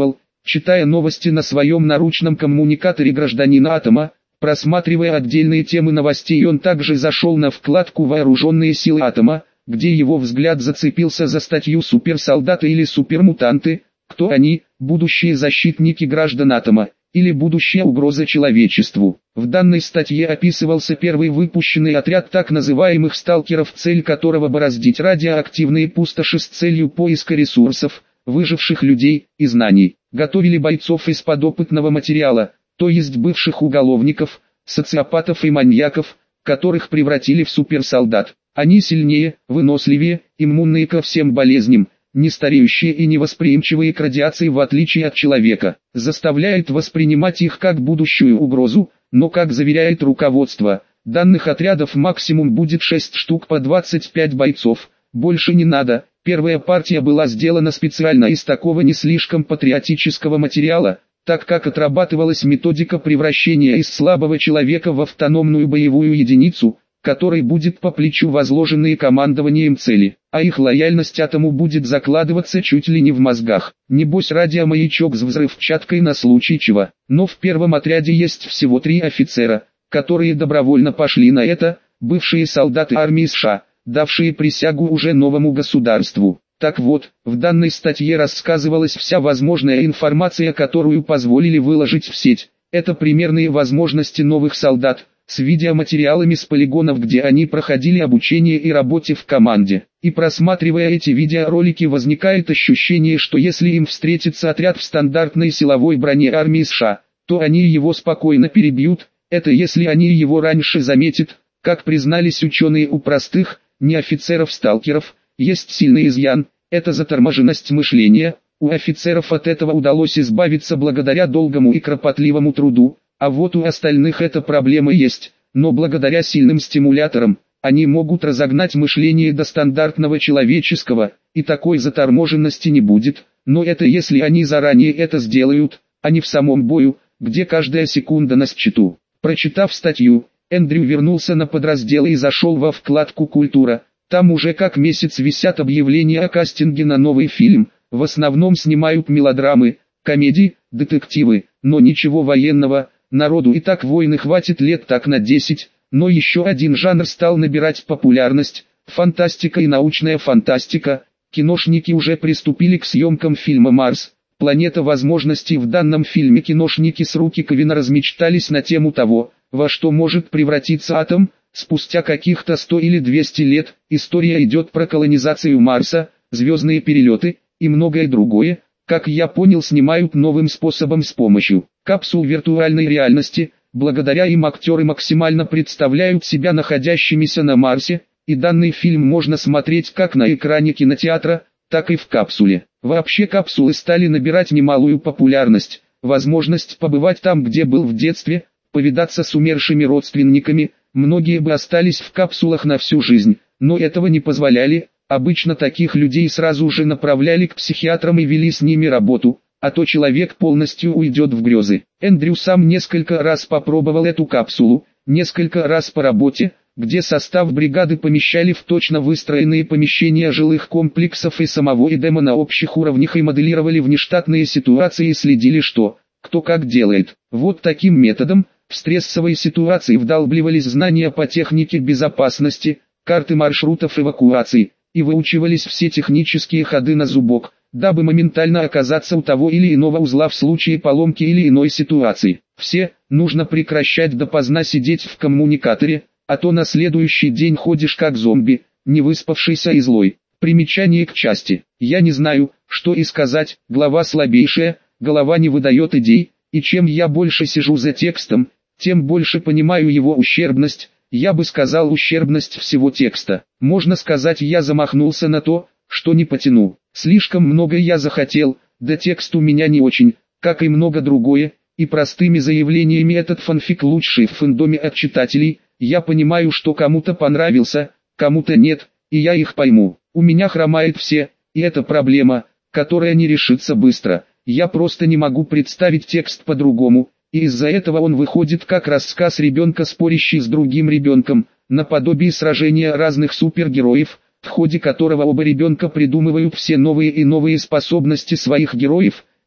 Читая новости на своем наручном коммуникаторе гражданина Атома, просматривая отдельные темы новостей, он также зашел на вкладку «Вооруженные силы Атома», где его взгляд зацепился за статью «Суперсолдаты или супермутанты. Кто они, будущие защитники граждан Атома, или будущая угроза человечеству?». В данной статье описывался первый выпущенный отряд так называемых сталкеров, цель которого бороздить радиоактивные пустоши с целью поиска ресурсов, выживших людей и знаний. Готовили бойцов из подопытного материала, то есть бывших уголовников, социопатов и маньяков, которых превратили в суперсолдат. Они сильнее, выносливее, иммунные ко всем болезням, не стареющие и невосприимчивые к радиации в отличие от человека. Заставляет воспринимать их как будущую угрозу, но как заверяет руководство, данных отрядов максимум будет 6 штук по 25 бойцов, больше не надо. Первая партия была сделана специально из такого не слишком патриотического материала, так как отрабатывалась методика превращения из слабого человека в автономную боевую единицу, которой будет по плечу возложенные командованием цели, а их лояльность Атому будет закладываться чуть ли не в мозгах. Небось радиомаячок с взрывчаткой на случай чего. Но в первом отряде есть всего 3 офицера, которые добровольно пошли на это, бывшие солдаты армии США, давшие присягу уже новому государству. Так вот, в данной статье рассказывалась вся возможная информация, которую позволили выложить в сеть. Это примерные возможности новых солдат, с видеоматериалами с полигонов, где они проходили обучение и работе в команде. И просматривая эти видеоролики, возникает ощущение, что если им встретится отряд в стандартной силовой броне армии США, то они его спокойно перебьют. Это если они его раньше заметят. Как признались ученые, у простых, не офицеров-сталкеров, есть сильный изъян, это заторможенность мышления. У офицеров от этого удалось избавиться благодаря долгому и кропотливому труду, а вот у остальных эта проблема есть, но благодаря сильным стимуляторам, они могут разогнать мышление до стандартного человеческого, и такой заторможенности не будет, но это если они заранее это сделают, а не в самом бою, где каждая секунда на счету. Прочитав статью, Эндрю вернулся на подразделы и зашел во вкладку «Культура». Там уже как месяц висят объявления о кастинге на новый фильм. В основном снимают мелодрамы, комедии, детективы, но ничего военного. Народу и так войны хватит лет так на 10. Но еще один жанр стал набирать популярность – фантастика и научная фантастика. Киношники уже приступили к съемкам фильма «Марс. Планета возможностей». В данном фильме киношники с руки Ковина размечтались на тему того, во что может превратиться атом. Спустя каких-то 100 или 200 лет, история идет про колонизацию Марса, звездные перелеты и многое другое. Как я понял, снимают новым способом с помощью капсул виртуальной реальности. Благодаря им актеры максимально представляют себя находящимися на Марсе, и данный фильм можно смотреть как на экране кинотеатра, так и в капсуле. Вообще капсулы стали набирать немалую популярность. Возможность побывать там, где был в детстве, повидаться с умершими родственниками. Многие бы остались в капсулах на всю жизнь, но этого не позволяли. Обычно таких людей сразу же направляли к психиатрам и вели с ними работу, а то человек полностью уйдет в грезы. Эндрю сам несколько раз попробовал эту капсулу, несколько раз по работе, где состав бригады помещали в точно выстроенные помещения жилых комплексов и самого Эдема на общих уровнях и моделировали внештатные ситуации и следили, что, кто как делает. Вот таким методом, в стрессовой ситуации вдалбливались знания по технике безопасности, карты маршрутов эвакуации, и выучивались все технические ходы на зубок, дабы моментально оказаться у того или иного узла в случае поломки или иной ситуации. Все, нужно прекращать допоздна сидеть в коммуникаторе, а то на следующий день ходишь как зомби, не выспавшийся и злой. Примечание к части. Я не знаю, что и сказать, голова слабейшая, голова не выдает идей, и чем я больше сижу за текстом, тем больше понимаю его ущербность. Я бы сказал ущербность всего текста. Можно сказать, я замахнулся на то, что не потянул. Слишком много я захотел, да текст у меня не очень, как и много другое, и простыми заявлениями этот фанфик лучший в фэндоме от читателей. Я понимаю, что кому-то понравился, кому-то нет, и я их пойму. У меня хромает все, и это проблема, которая не решится быстро. Я просто не могу представить текст по-другому. И из-за этого он выходит как рассказ ребенка, спорящий с другим ребенком, наподобие сражения разных супергероев, в ходе которого оба ребенка придумывают все новые и новые способности своих героев.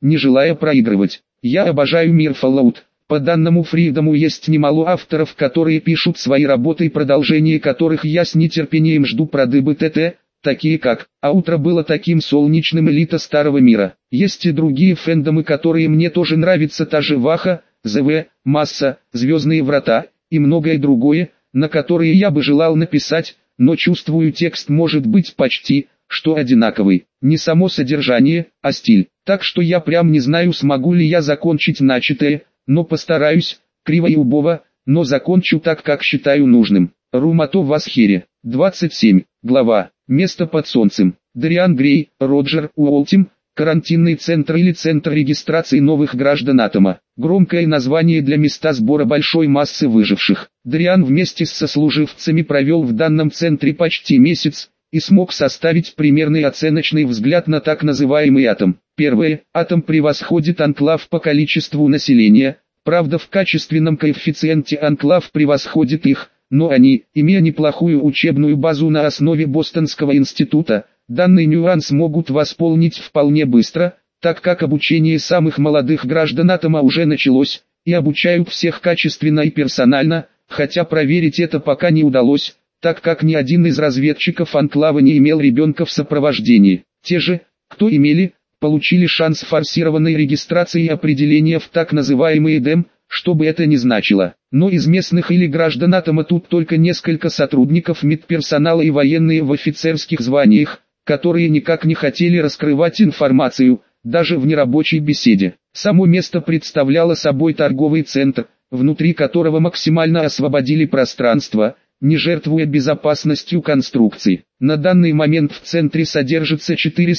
не желая проигрывать. Я обожаю мир Fallout. По данному Фридому есть немало авторов, которые пишут свои работы и продолжение которых я с нетерпением жду продыбы ТТ, такие как «А утро было таким солнечным» элита Старого Мира. Есть и другие фэндомы, которые мне тоже нравятся, та же Ваха, ЗВ, Масса, Звездные Врата и многое другое, на которые я бы желал написать, но чувствую, текст может быть почти что одинаковый. Не само содержание, а стиль. Так что я прям не знаю, смогу ли я закончить начатое, но постараюсь, криво и убого, но закончу так, как считаю нужным. Румато в Асхере. 27. Глава. Место под солнцем. Дариан Грей, Роджер Уолтим. Карантинный центр или центр регистрации новых граждан Атома. Громкое название для места сбора большой массы выживших. Дариан вместе с сослуживцами провел в данном центре почти месяц и смог составить примерный оценочный взгляд на так называемый Атом. Первое. Атом превосходит Анклав по количеству населения, правда в качественном коэффициенте Анклав превосходит их, но они, имея неплохую учебную базу на основе Бостонского института, данный нюанс могут восполнить вполне быстро, так как обучение самых молодых граждан Атома уже началось, и обучают всех качественно и персонально, хотя проверить это пока не удалось, так как ни один из разведчиков Анклава не имел ребенка в сопровождении. Те же, кто имели, получили шанс форсированной регистрации и определения в так называемый ДЭМ, что бы это ни значило. Но из местных или граждан Атома тут только несколько сотрудников медперсонала и военные в офицерских званиях, которые никак не хотели раскрывать информацию, даже в нерабочей беседе. Само место представляло собой торговый центр, внутри которого максимально освободили пространство, не жертвуя безопасностью конструкций. На данный момент в центре содержится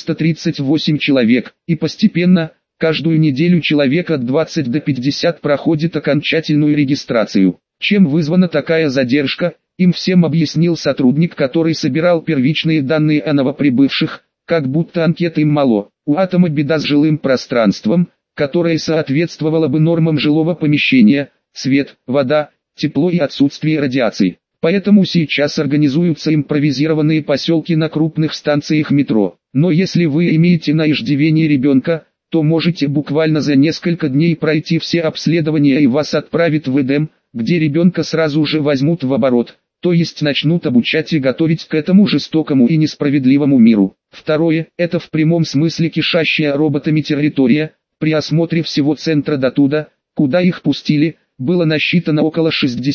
438 человек, и постепенно, каждую неделю человек от 20 до 50 проходит окончательную регистрацию. Чем вызвана такая задержка, им всем объяснил сотрудник, который собирал первичные данные о новоприбывших, как будто анкет им мало. У Атома беда с жилым пространством, которое соответствовало бы нормам жилого помещения, свет, вода, тепло и отсутствие радиации. Поэтому сейчас организуются импровизированные поселки на крупных станциях метро. Но если вы имеете на иждивении ребенка, то можете буквально за несколько дней пройти все обследования и вас отправят в ЭДЭМ, где ребенка сразу же возьмут в оборот, то есть начнут обучать и готовить к этому жестокому и несправедливому миру. Второе, это в прямом смысле кишащая роботами территория. При осмотре всего центра до туда, куда их пустили, было насчитано около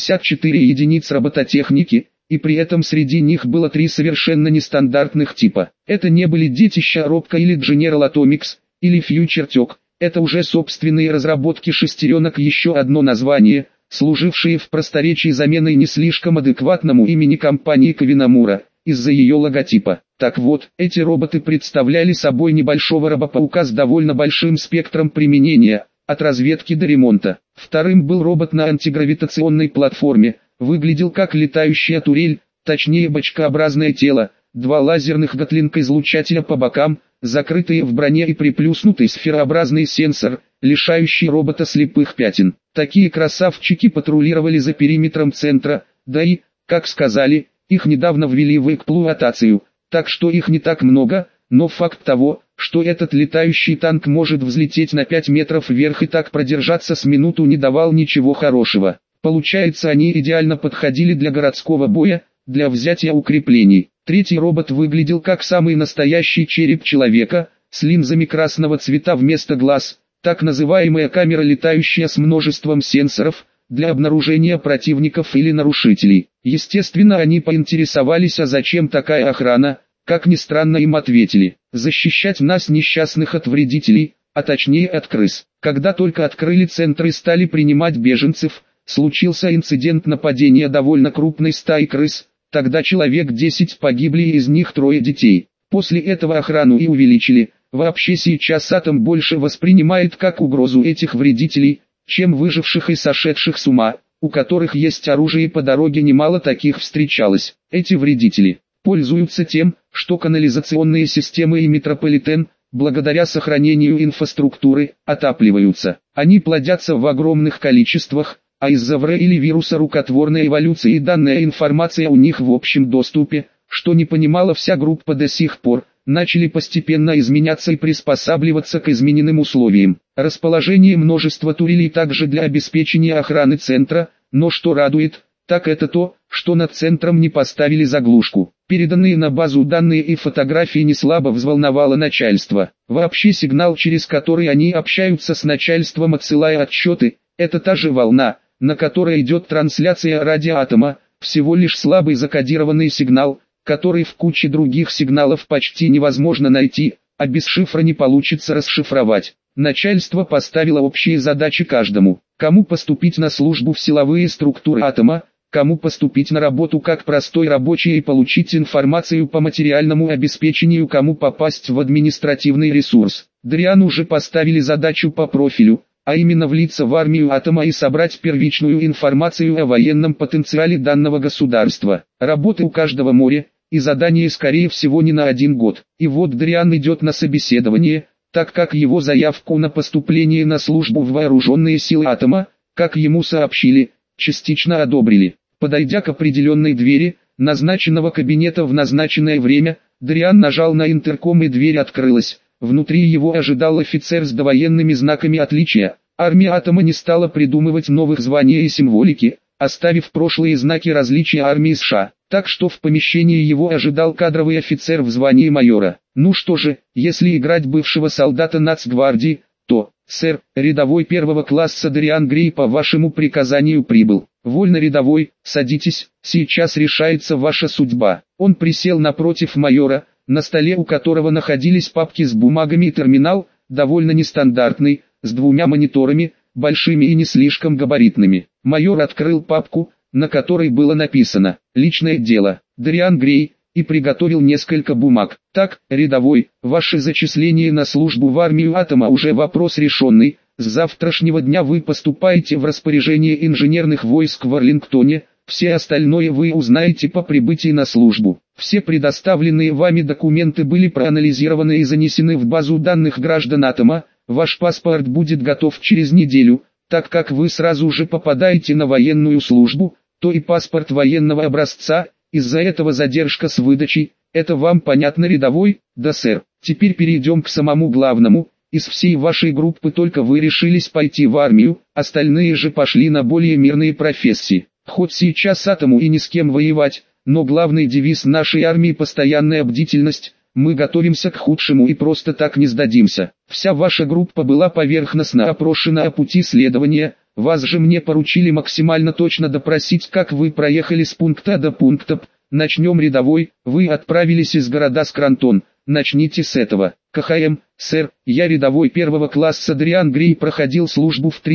64 единиц робототехники, и при этом среди них было 3 совершенно нестандартных типа. Это не были детища Робко или General Atomics, или FutureTech, это уже собственные разработки шестеренок, еще одно название, служившие в просторечии заменой не слишком адекватному имени компании Кавинамура, из-за ее логотипа. Так вот, эти роботы представляли собой небольшого робопаука с довольно большим спектром применения, от разведки до ремонта. Вторым был робот на антигравитационной платформе, выглядел как летающая турель, точнее бочкообразное тело, 2 лазерных гатлинг-излучателя по бокам, закрытые в броне и приплюснутый сферообразный сенсор, лишающий робота слепых пятен. Такие красавчики патрулировали за периметром центра, да и, как сказали, их недавно ввели в эксплуатацию, так что их не так много, но факт того, что этот летающий танк может взлететь на 5 метров вверх и так продержаться с минуту, не давал ничего хорошего. Получается, они идеально подходили для городского боя, для взятия укреплений. Третий робот выглядел как самый настоящий череп человека, с линзами красного цвета вместо глаз, так называемая камера, летающая с множеством сенсоров, для обнаружения противников или нарушителей. Естественно, они поинтересовались, а зачем такая охрана. Как ни странно, им ответили: защищать нас, несчастных, от вредителей, а точнее от крыс. Когда только открыли центр и стали принимать беженцев, случился инцидент нападения довольно крупной стаи крыс, тогда человек 10 погибли, и из них 3 детей. После этого охрану и увеличили. Вообще сейчас Атом больше воспринимает как угрозу этих вредителей, чем выживших и сошедших с ума, у которых есть оружие, по дороге немало таких встречалось. Эти вредители пользуются тем, что канализационные системы и метрополитен, благодаря сохранению инфраструктуры, отапливаются. Они плодятся в огромных количествах, а из-за ВР или вируса рукотворной эволюции данная информация у них в общем доступе, что не понимала вся группа до сих пор, начали постепенно изменяться и приспосабливаться к измененным условиям. Расположение множества турелей также для обеспечения охраны центра, но что радует, так это то, что над центром не поставили заглушку. Переданные на базу данные и фотографии неслабо взволновало начальство. Вообще сигнал, через который они общаются с начальством, отсылая отчеты, это та же волна, на которой идет трансляция радиоатома, всего лишь слабый закодированный сигнал, который в куче других сигналов почти невозможно найти, а без шифра не получится расшифровать. Начальство поставило общие задачи каждому: кому поступить на службу в силовые структуры атома, кому поступить на работу как простой рабочий и получить информацию по материальному обеспечению, кому попасть в административный ресурс. Дриан уже поставили задачу по профилю, а именно влиться в армию атома и собрать первичную информацию о военном потенциале данного государства. Работы у каждого море, и задание скорее всего не на 1 год. И вот Дриан идет на собеседование, так как его заявку на поступление на службу в вооруженные силы атома, как ему сообщили, частично одобрили. Подойдя к определенной двери, назначенного кабинета в назначенное время, Дриан нажал на интерком и дверь открылась. Внутри его ожидал офицер с довоенными знаками отличия. Армия атома не стала придумывать новых званий и символики, оставив прошлые знаки различия армии США. Так что в помещении его ожидал кадровый офицер в звании майора. Ну что же, если играть бывшего солдата Нацгвардии, то, сэр, рядовой 1-го класса Дриан Грей по вашему приказанию прибыл. Вольно, рядовой, садитесь, сейчас решается ваша судьба. Он присел напротив майора, на столе у которого находились папки с бумагами и терминал, довольно нестандартный, с 2 мониторами, большими и не слишком габаритными. Майор открыл папку, на которой было написано «Личное дело, Дриан Грей», и приготовил несколько бумаг. Так, рядовой, ваше зачисление на службу в армию атома уже вопрос решенный. С завтрашнего дня вы поступаете в распоряжение инженерных войск в Арлингтоне, все остальное вы узнаете по прибытии на службу. Все предоставленные вами документы были проанализированы и занесены в базу данных граждан атома, ваш паспорт будет готов через неделю, так как вы сразу же попадаете на военную службу, то и паспорт военного образца, из-за этого задержка с выдачей, это вам понятно, рядовой? Да, сэр. Теперь перейдем к самому главному. Из всей вашей группы только вы решились пойти в армию, остальные же пошли на более мирные профессии. Хоть сейчас атому и ни с кем воевать, но главный девиз нашей армии — постоянная бдительность. Мы готовимся к худшему и просто так не сдадимся. Вся ваша группа была поверхностно опрошена о пути следования, вас же мне поручили максимально точно допросить, как вы проехали с пункта А до пункта Б. Начнем, рядовой, вы отправились из города Скрантон, начните с этого. КХМ, сэр, я рядовой 1-го класса Дриан Грей, проходил службу в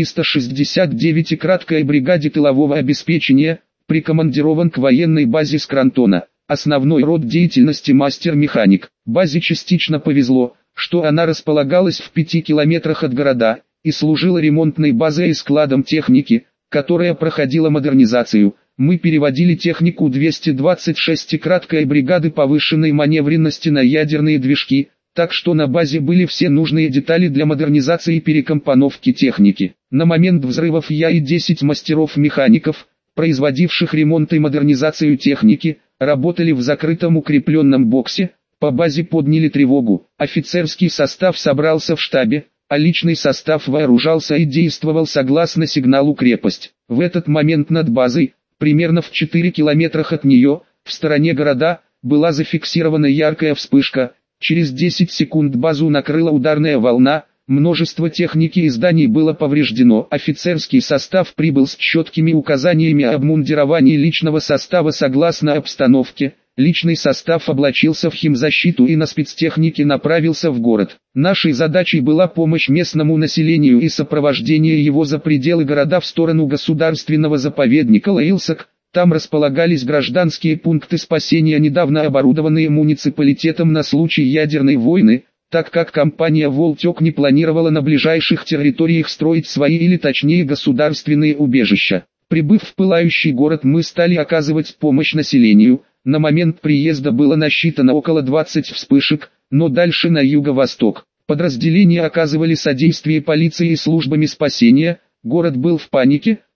369-й краткой бригаде тылового обеспечения, прикомандирован к военной базе Скрантона. Основной род деятельности мастер-механик. Базе частично повезло, что она располагалась в 5 километрах от города, и служила ремонтной базой и складом техники, которая проходила модернизацию. Мы переводили технику 226-й краткой бригады повышенной маневренности на ядерные движки, так что на базе были все нужные детали для модернизации и перекомпоновки техники. На момент взрывов я и 10 мастеров-механиков, производивших ремонт и модернизацию техники, работали в закрытом укрепленном боксе. По базе подняли тревогу, офицерский состав собрался в штабе, а личный состав вооружался и действовал согласно сигналу «Крепость». В этот момент над базой, примерно в 4 километрах от нее, в стороне города, была зафиксирована яркая вспышка. Через 10 секунд базу накрыла ударная волна, множество техники и зданий было повреждено. Офицерский состав прибыл с четкими указаниями об обмундировании личного состава согласно обстановке. Личный состав облачился в химзащиту и на спецтехнике направился в город. Нашей задачей была помощь местному населению и сопровождение его за пределы города в сторону государственного заповедника Лейлсак. Там располагались гражданские пункты спасения, недавно оборудованные муниципалитетом на случай ядерной войны, так как компания «Волтек» не планировала на ближайших территориях строить свои или точнее государственные убежища. Прибыв в пылающий город, мы стали оказывать помощь населению. На момент приезда было насчитано около 20 вспышек, но дальше на юго-восток. Подразделения оказывали содействие полиции и службами спасения, город был в панике,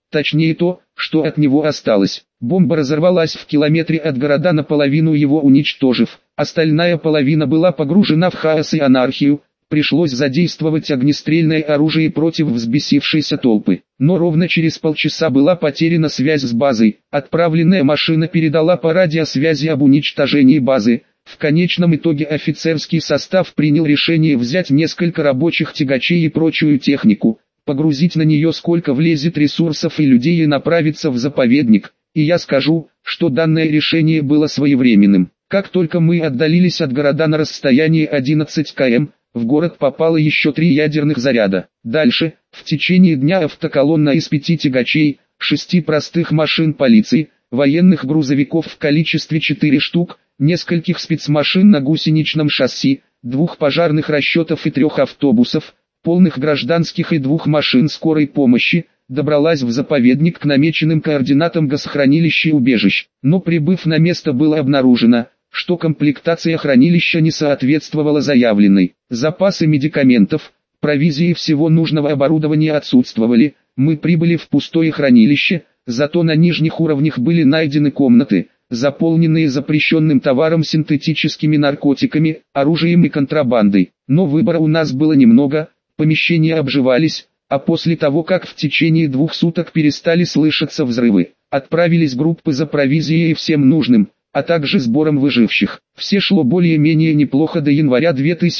точнее то, что от него осталось. Бомба разорвалась в километре от города, наполовину его уничтожив. Остальная половина была погружена в хаос и анархию. Пришлось задействовать огнестрельное оружие против взбесившейся толпы. Но ровно через полчаса была потеряна связь с базой. Отправленная машина передала по радиосвязи об уничтожении базы. В конечном итоге офицерский состав принял решение взять несколько рабочих тягачей и прочую технику, погрузить на нее сколько влезет ресурсов и людей и направиться в заповедник. И я скажу, что данное решение было своевременным. Как только мы отдалились от города на расстоянии 11 км, в город попало еще 3 ядерных заряда. Дальше, в течение дня автоколонна из 5 тягачей, 6 простых машин полиции, военных грузовиков в количестве 4 штук, нескольких спецмашин на гусеничном шасси, 2 пожарных расчетов и 3 автобусов, полных гражданских и 2 машин скорой помощи, добралась в заповедник к намеченным координатам газохранилища и убежищ. Но прибыв на место, было обнаружено, что комплектация хранилища не соответствовала заявленной. Запасы медикаментов, провизии и всего нужного оборудования отсутствовали. Мы прибыли в пустое хранилище, зато на нижних уровнях были найдены комнаты, заполненные запрещенным товаром, синтетическими наркотиками, оружием и контрабандой. Но выбора у нас было немного, помещения обживались, а после того, как в течение 2 суток перестали слышаться взрывы, отправились группы за провизией и всем нужным, а также сбором выживших. Все шло более-менее неплохо до января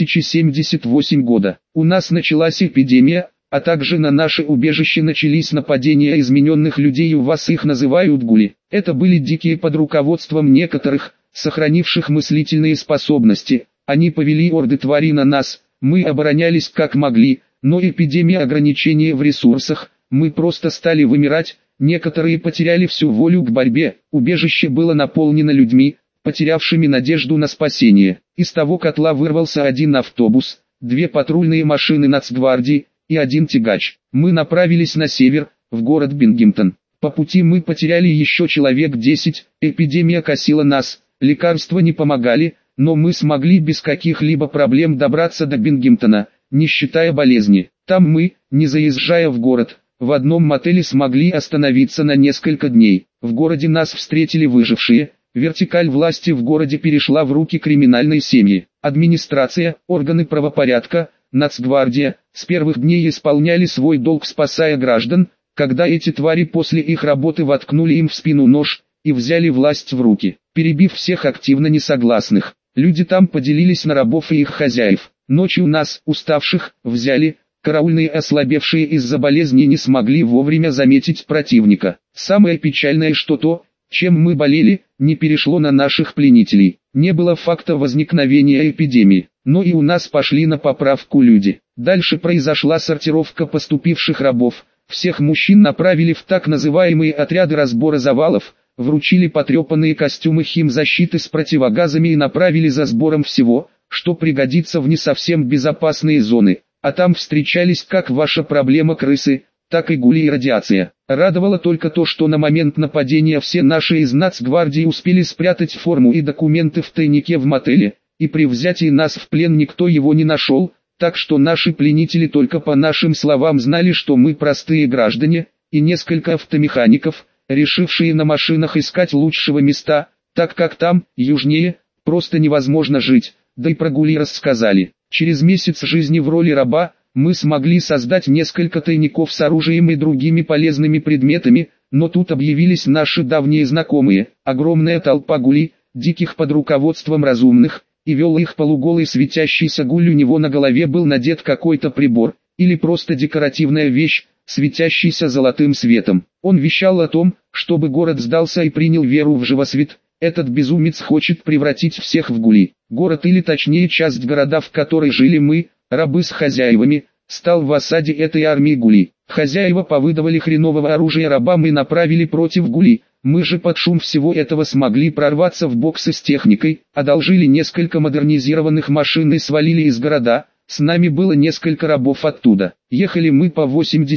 2078 года. У нас началась эпидемия, а также на наше убежище начались нападения измененных людей, у вас их называют гули. Это были дикие под руководством некоторых, сохранивших мыслительные способности. Они повели орды тварей на нас, мы оборонялись как могли, но эпидемия, ограничения в ресурсах, мы просто стали вымирать. Некоторые потеряли всю волю к борьбе, убежище было наполнено людьми, потерявшими надежду на спасение. Из того котла вырвался 1 автобус, 2 патрульные машины Нацгвардии и 1 тягач. Мы направились на север, в город Бингемтон. По пути мы потеряли еще человек 10, эпидемия косила нас, лекарства не помогали, но мы смогли без каких-либо проблем добраться до Бингемтона, не считая болезни. Там мы, не заезжая в город, в одном мотеле смогли остановиться на несколько дней. В городе нас встретили выжившие, вертикаль власти в городе перешла в руки криминальной семьи. Администрация, органы правопорядка, Нацгвардия, с первых дней исполняли свой долг, спасая граждан, когда эти твари после их работы воткнули им в спину нож и взяли власть в руки, перебив всех активно несогласных. Люди там поделились на рабов и их хозяев. Ночью нас, уставших, взяли. Караульные, ослабевшие из-за болезни, не смогли вовремя заметить противника. Самое печальное, что то, чем мы болели, не перешло на наших пленителей. Не было факта возникновения эпидемии, но и у нас пошли на поправку люди. Дальше произошла сортировка поступивших рабов. Всех мужчин направили в так называемые отряды разбора завалов, вручили потрепанные костюмы химзащиты с противогазами и направили за сбором всего, что пригодится в не совсем безопасные зоны. А там встречались как ваша проблема крысы, так и гули и радиация. Радовало только то, что на момент нападения все наши из Нацгвардии успели спрятать форму и документы в тайнике в мотеле, и при взятии нас в плен никто его не нашел, так что наши пленители только по нашим словам знали, что мы простые граждане, и несколько автомехаников, решившие на машинах искать лучшего места, так как там, южнее, просто невозможно жить, да и про гули рассказали. Через месяц жизни в роли раба, мы смогли создать несколько тайников с оружием и другими полезными предметами, но тут объявились наши давние знакомые, огромная толпа гулей, диких под руководством разумных, и вел их полуголый светящийся гуль, у него на голове был надет какой-то прибор, или просто декоративная вещь, светящийся золотым светом. Он вещал о том, чтобы город сдался и принял веру в живосвет. Этот безумец хочет превратить всех в гули. Город, или точнее часть города, в которой жили мы, рабы с хозяевами, стал в осаде этой армии гули. Хозяева повыдавали хренового оружия рабам и направили против гули. Мы же под шум всего этого смогли прорваться в боксы с техникой, одолжили несколько модернизированных машин и свалили из города. С нами было несколько рабов оттуда. Ехали мы по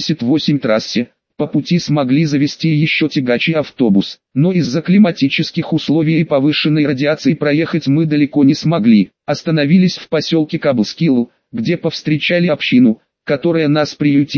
88 трассе. По пути смогли завести еще тягач и автобус, но из-за климатических условий и повышенной радиации проехать мы далеко не смогли. Остановились в поселке Каблскилл, где повстречали общину, которая нас приютила,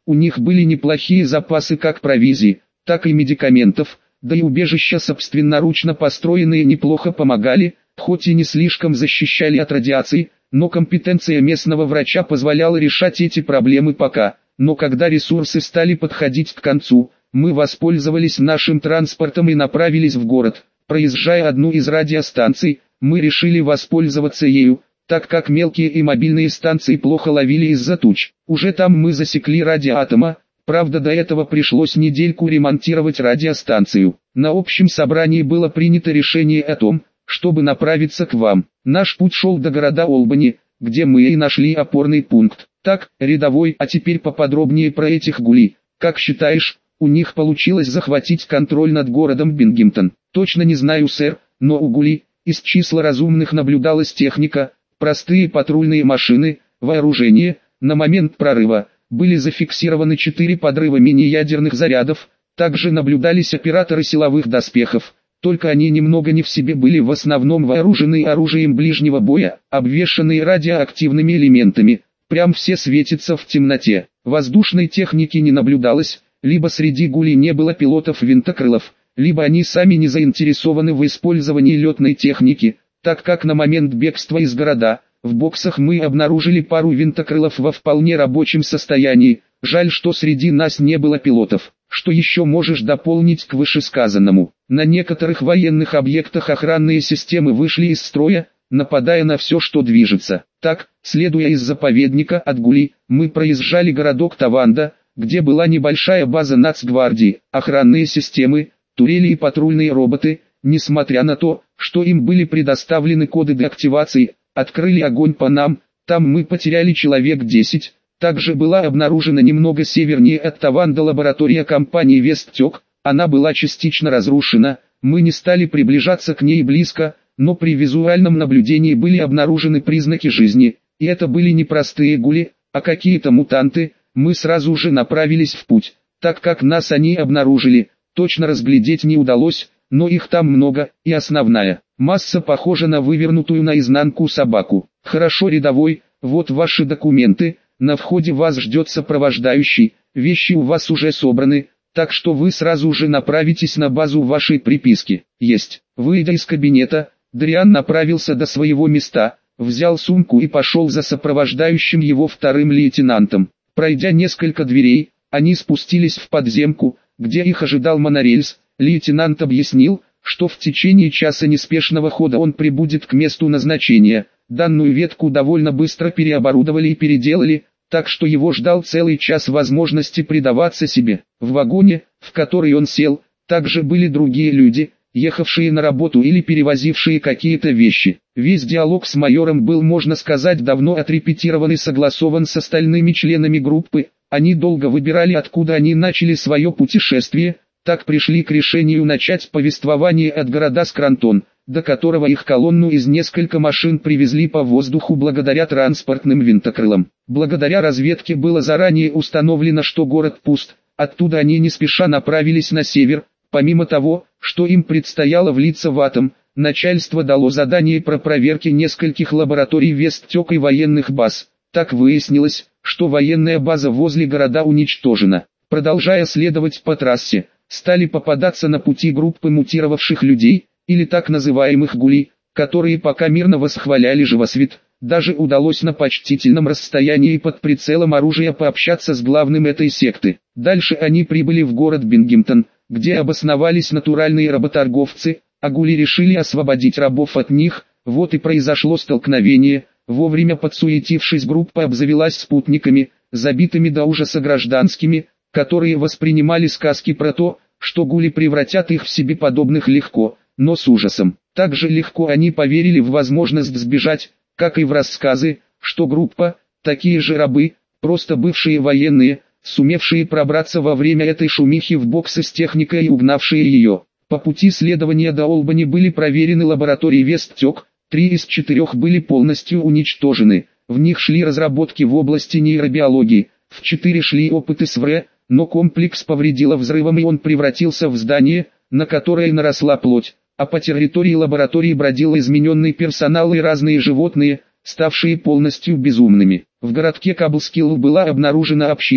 у них были неплохие запасы как провизии, так и медикаментов, да и убежища собственноручно построенные неплохо помогали, хоть и не слишком защищали от радиации, но компетенция местного врача позволяла решать эти проблемы пока. Но когда ресурсы стали подходить к концу, мы воспользовались нашим транспортом и направились в город. Проезжая одну из радиостанций, мы решили воспользоваться ею, так как мелкие и мобильные станции плохо ловили из-за туч. Уже там мы засекли радиоатома, правда до этого пришлось недельку ремонтировать радиостанцию. На общем собрании было принято решение о том, чтобы направиться к вам. Наш путь шел до города Олбани, где мы и нашли опорный пункт. Так, рядовой, а теперь поподробнее про этих гули. Как считаешь, у них получилось захватить контроль над городом Бингемтон? Точно не знаю, сэр, но у гули из числа разумных наблюдалась техника, простые патрульные машины, вооружение. На момент прорыва были зафиксированы 4 подрыва мини-ядерных зарядов, также наблюдались операторы силовых доспехов. Только они немного не в себе были, в основном вооружены оружием ближнего боя, обвешанные радиоактивными элементами. Прям все светятся в темноте. Воздушной техники не наблюдалось, либо среди гулей не было пилотов-винтокрылов, либо они сами не заинтересованы в использовании летной техники, так как на момент бегства из города, в боксах мы обнаружили пару винтокрылов во вполне рабочем состоянии. Жаль, что среди нас не было пилотов. Что еще можешь дополнить к вышесказанному? На некоторых военных объектах охранные системы вышли из строя, нападая на все, что движется. Так, следуя из заповедника от Гули, мы проезжали городок Таванда, где была небольшая база нацгвардии, охранные системы, турели и патрульные роботы, несмотря на то, что им были предоставлены коды деактивации, открыли огонь по нам, там мы потеряли человек 10. Также была обнаружена немного севернее от Таванда лаборатория компании Весттек, она была частично разрушена, мы не стали приближаться к ней близко, но при визуальном наблюдении были обнаружены признаки жизни, и это были не простые гули, а какие-то мутанты. Мы сразу же направились в путь, так как нас они обнаружили, точно разглядеть не удалось, но их там много, и основная масса похожа на вывернутую наизнанку собаку. Хорошо, рядовой, вот ваши документы. На входе вас ждет сопровождающий, вещи у вас уже собраны, так что вы сразу же направитесь на базу вашей приписки. Есть. Выйдя из кабинета, Дриан направился до своего места, взял сумку и пошел за сопровождающим его вторым лейтенантом. Пройдя несколько дверей, они спустились в подземку, где их ожидал монорельс. Лейтенант объяснил, что в течение часа неспешного хода он прибудет к месту назначения. Данную ветку довольно быстро переоборудовали и переделали, так что его ждал целый час возможности предаваться себе. В вагоне, в который он сел, также были другие люди, ехавшие на работу или перевозившие какие-то вещи. Весь диалог с майором был, можно сказать, давно отрепетирован и согласован с остальными членами группы. Они долго выбирали, откуда они начали свое путешествие, так пришли к решению начать повествование от города Скрантон, до которого их колонну из нескольких машин привезли по воздуху благодаря транспортным винтокрылам. Благодаря разведке было заранее установлено, что город пуст, оттуда они не спеша направились на север. Помимо того, что им предстояло влиться в атом, начальство дало задание про проверки нескольких лабораторий Весттек и военных баз. Так выяснилось, что военная база возле города уничтожена. Продолжая следовать по трассе, стали попадаться на пути группы мутировавших людей, или так называемых гули, которые пока мирно восхваляли живосвет. Даже удалось на почтительном расстоянии под прицелом оружия пообщаться с главным этой секты. Дальше они прибыли в город Бингемтон, где обосновались натуральные работорговцы, а гули решили освободить рабов от них. Вот и произошло столкновение. Вовремя подсуетившись, группа обзавелась спутниками, забитыми до ужаса гражданскими, которые воспринимали сказки про то, что гули превратят их в себе подобных легко, но с ужасом. Так же легко они поверили в возможность сбежать, как и в рассказы, что группа, такие же рабы, просто бывшие военные, сумевшие пробраться во время этой шумихи в боксы с техникой и угнавшие ее. По пути следования до Олбани были проверены лаборатории Весттек, 3 из 4 были полностью уничтожены, в них шли разработки в области нейробиологии, в 4 шли опыты с ВР, но комплекс повредило взрывом и он превратился в здание, на которое наросла плоть, а по территории лаборатории бродил измененный персонал и разные животные, ставшие полностью безумными. В городке Каблскилл была обнаружена община,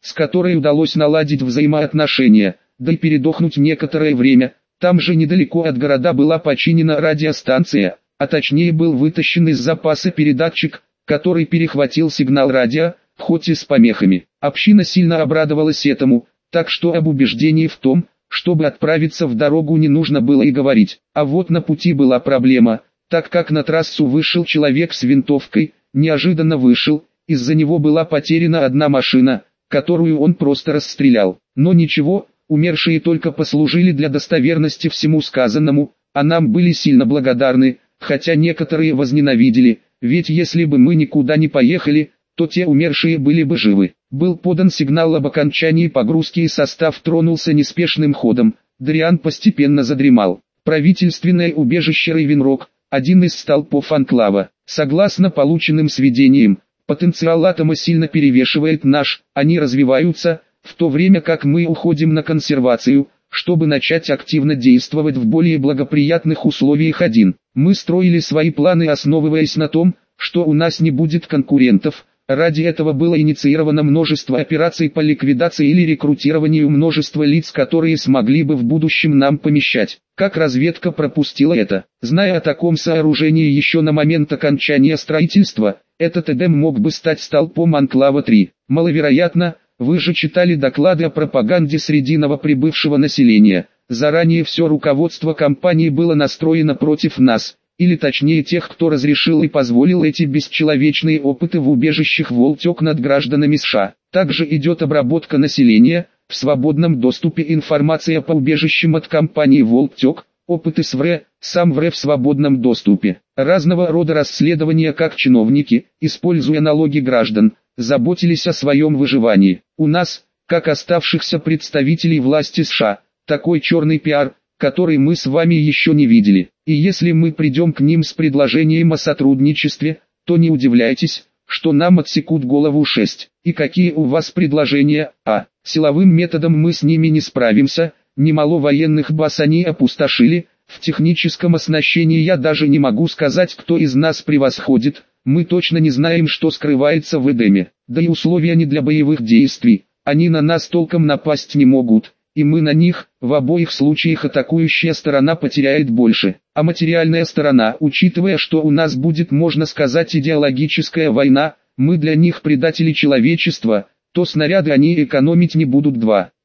с которой удалось наладить взаимоотношения, да и передохнуть некоторое время. Там же недалеко от города была починена радиостанция, а точнее был вытащен из запаса передатчик, который перехватил сигнал радио, хоть и с помехами. Община сильно обрадовалась этому, так что об убеждении в том, чтобы отправиться в дорогу, не нужно было и говорить. А вот на пути была проблема, так как на трассу вышел человек с винтовкой, неожиданно вышел, из-за него была потеряна одна машина, которую он просто расстрелял. Но ничего, умершие только послужили для достоверности всему сказанному, а нам были сильно благодарны, хотя некоторые возненавидели, ведь если бы мы никуда не поехали, то те умершие были бы живы. Был подан сигнал об окончании погрузки и состав тронулся неспешным ходом. Дриан постепенно задремал. Правительственное убежище Рейвенрок, один из столпов анклава. Согласно полученным сведениям, потенциал атома сильно перевешивает наш, они развиваются, в то время как мы уходим на консервацию, чтобы начать активно действовать в более благоприятных условиях. Мы строили свои планы, основываясь на том, что у нас не будет конкурентов. Ради этого было инициировано множество операций по ликвидации или рекрутированию множества лиц, которые смогли бы в будущем нам помещать. Как разведка пропустила это? Зная о таком сооружении еще на момент окончания строительства, этот Эдем мог бы стать столпом Анклава-3. Маловероятно, вы же читали доклады о пропаганде среди новоприбывшего населения. Заранее все руководство компании было настроено против нас. Или точнее тех, кто разрешил и позволил эти бесчеловечные опыты в убежищах Волтек над гражданами США. Также идет обработка населения, в свободном доступе информация по убежищам от компании Волтек, опыты с ВРЭ, сам ВРЭ в свободном доступе. Разного рода расследования, как чиновники, используя налоги граждан, заботились о своем выживании. У нас, как оставшихся представителей власти США, такой черный пиар, который мы с вами еще не видели. И если мы придем к ним с предложением о сотрудничестве, то не удивляйтесь, что нам отсекут голову 6. И какие у вас предложения? Силовым методом мы с ними не справимся, немало военных баз они опустошили, в техническом оснащении я даже не могу сказать, кто из нас превосходит, мы точно не знаем, что скрывается в Эдеме. Да и условия не для боевых действий, они на нас толком напасть не могут. И мы на них, в обоих случаях атакующая сторона потеряет больше. А материальная сторона, учитывая, что у нас будет, можно сказать, идеологическая война, мы для них предатели человечества, то снаряды они экономить не будут. 2.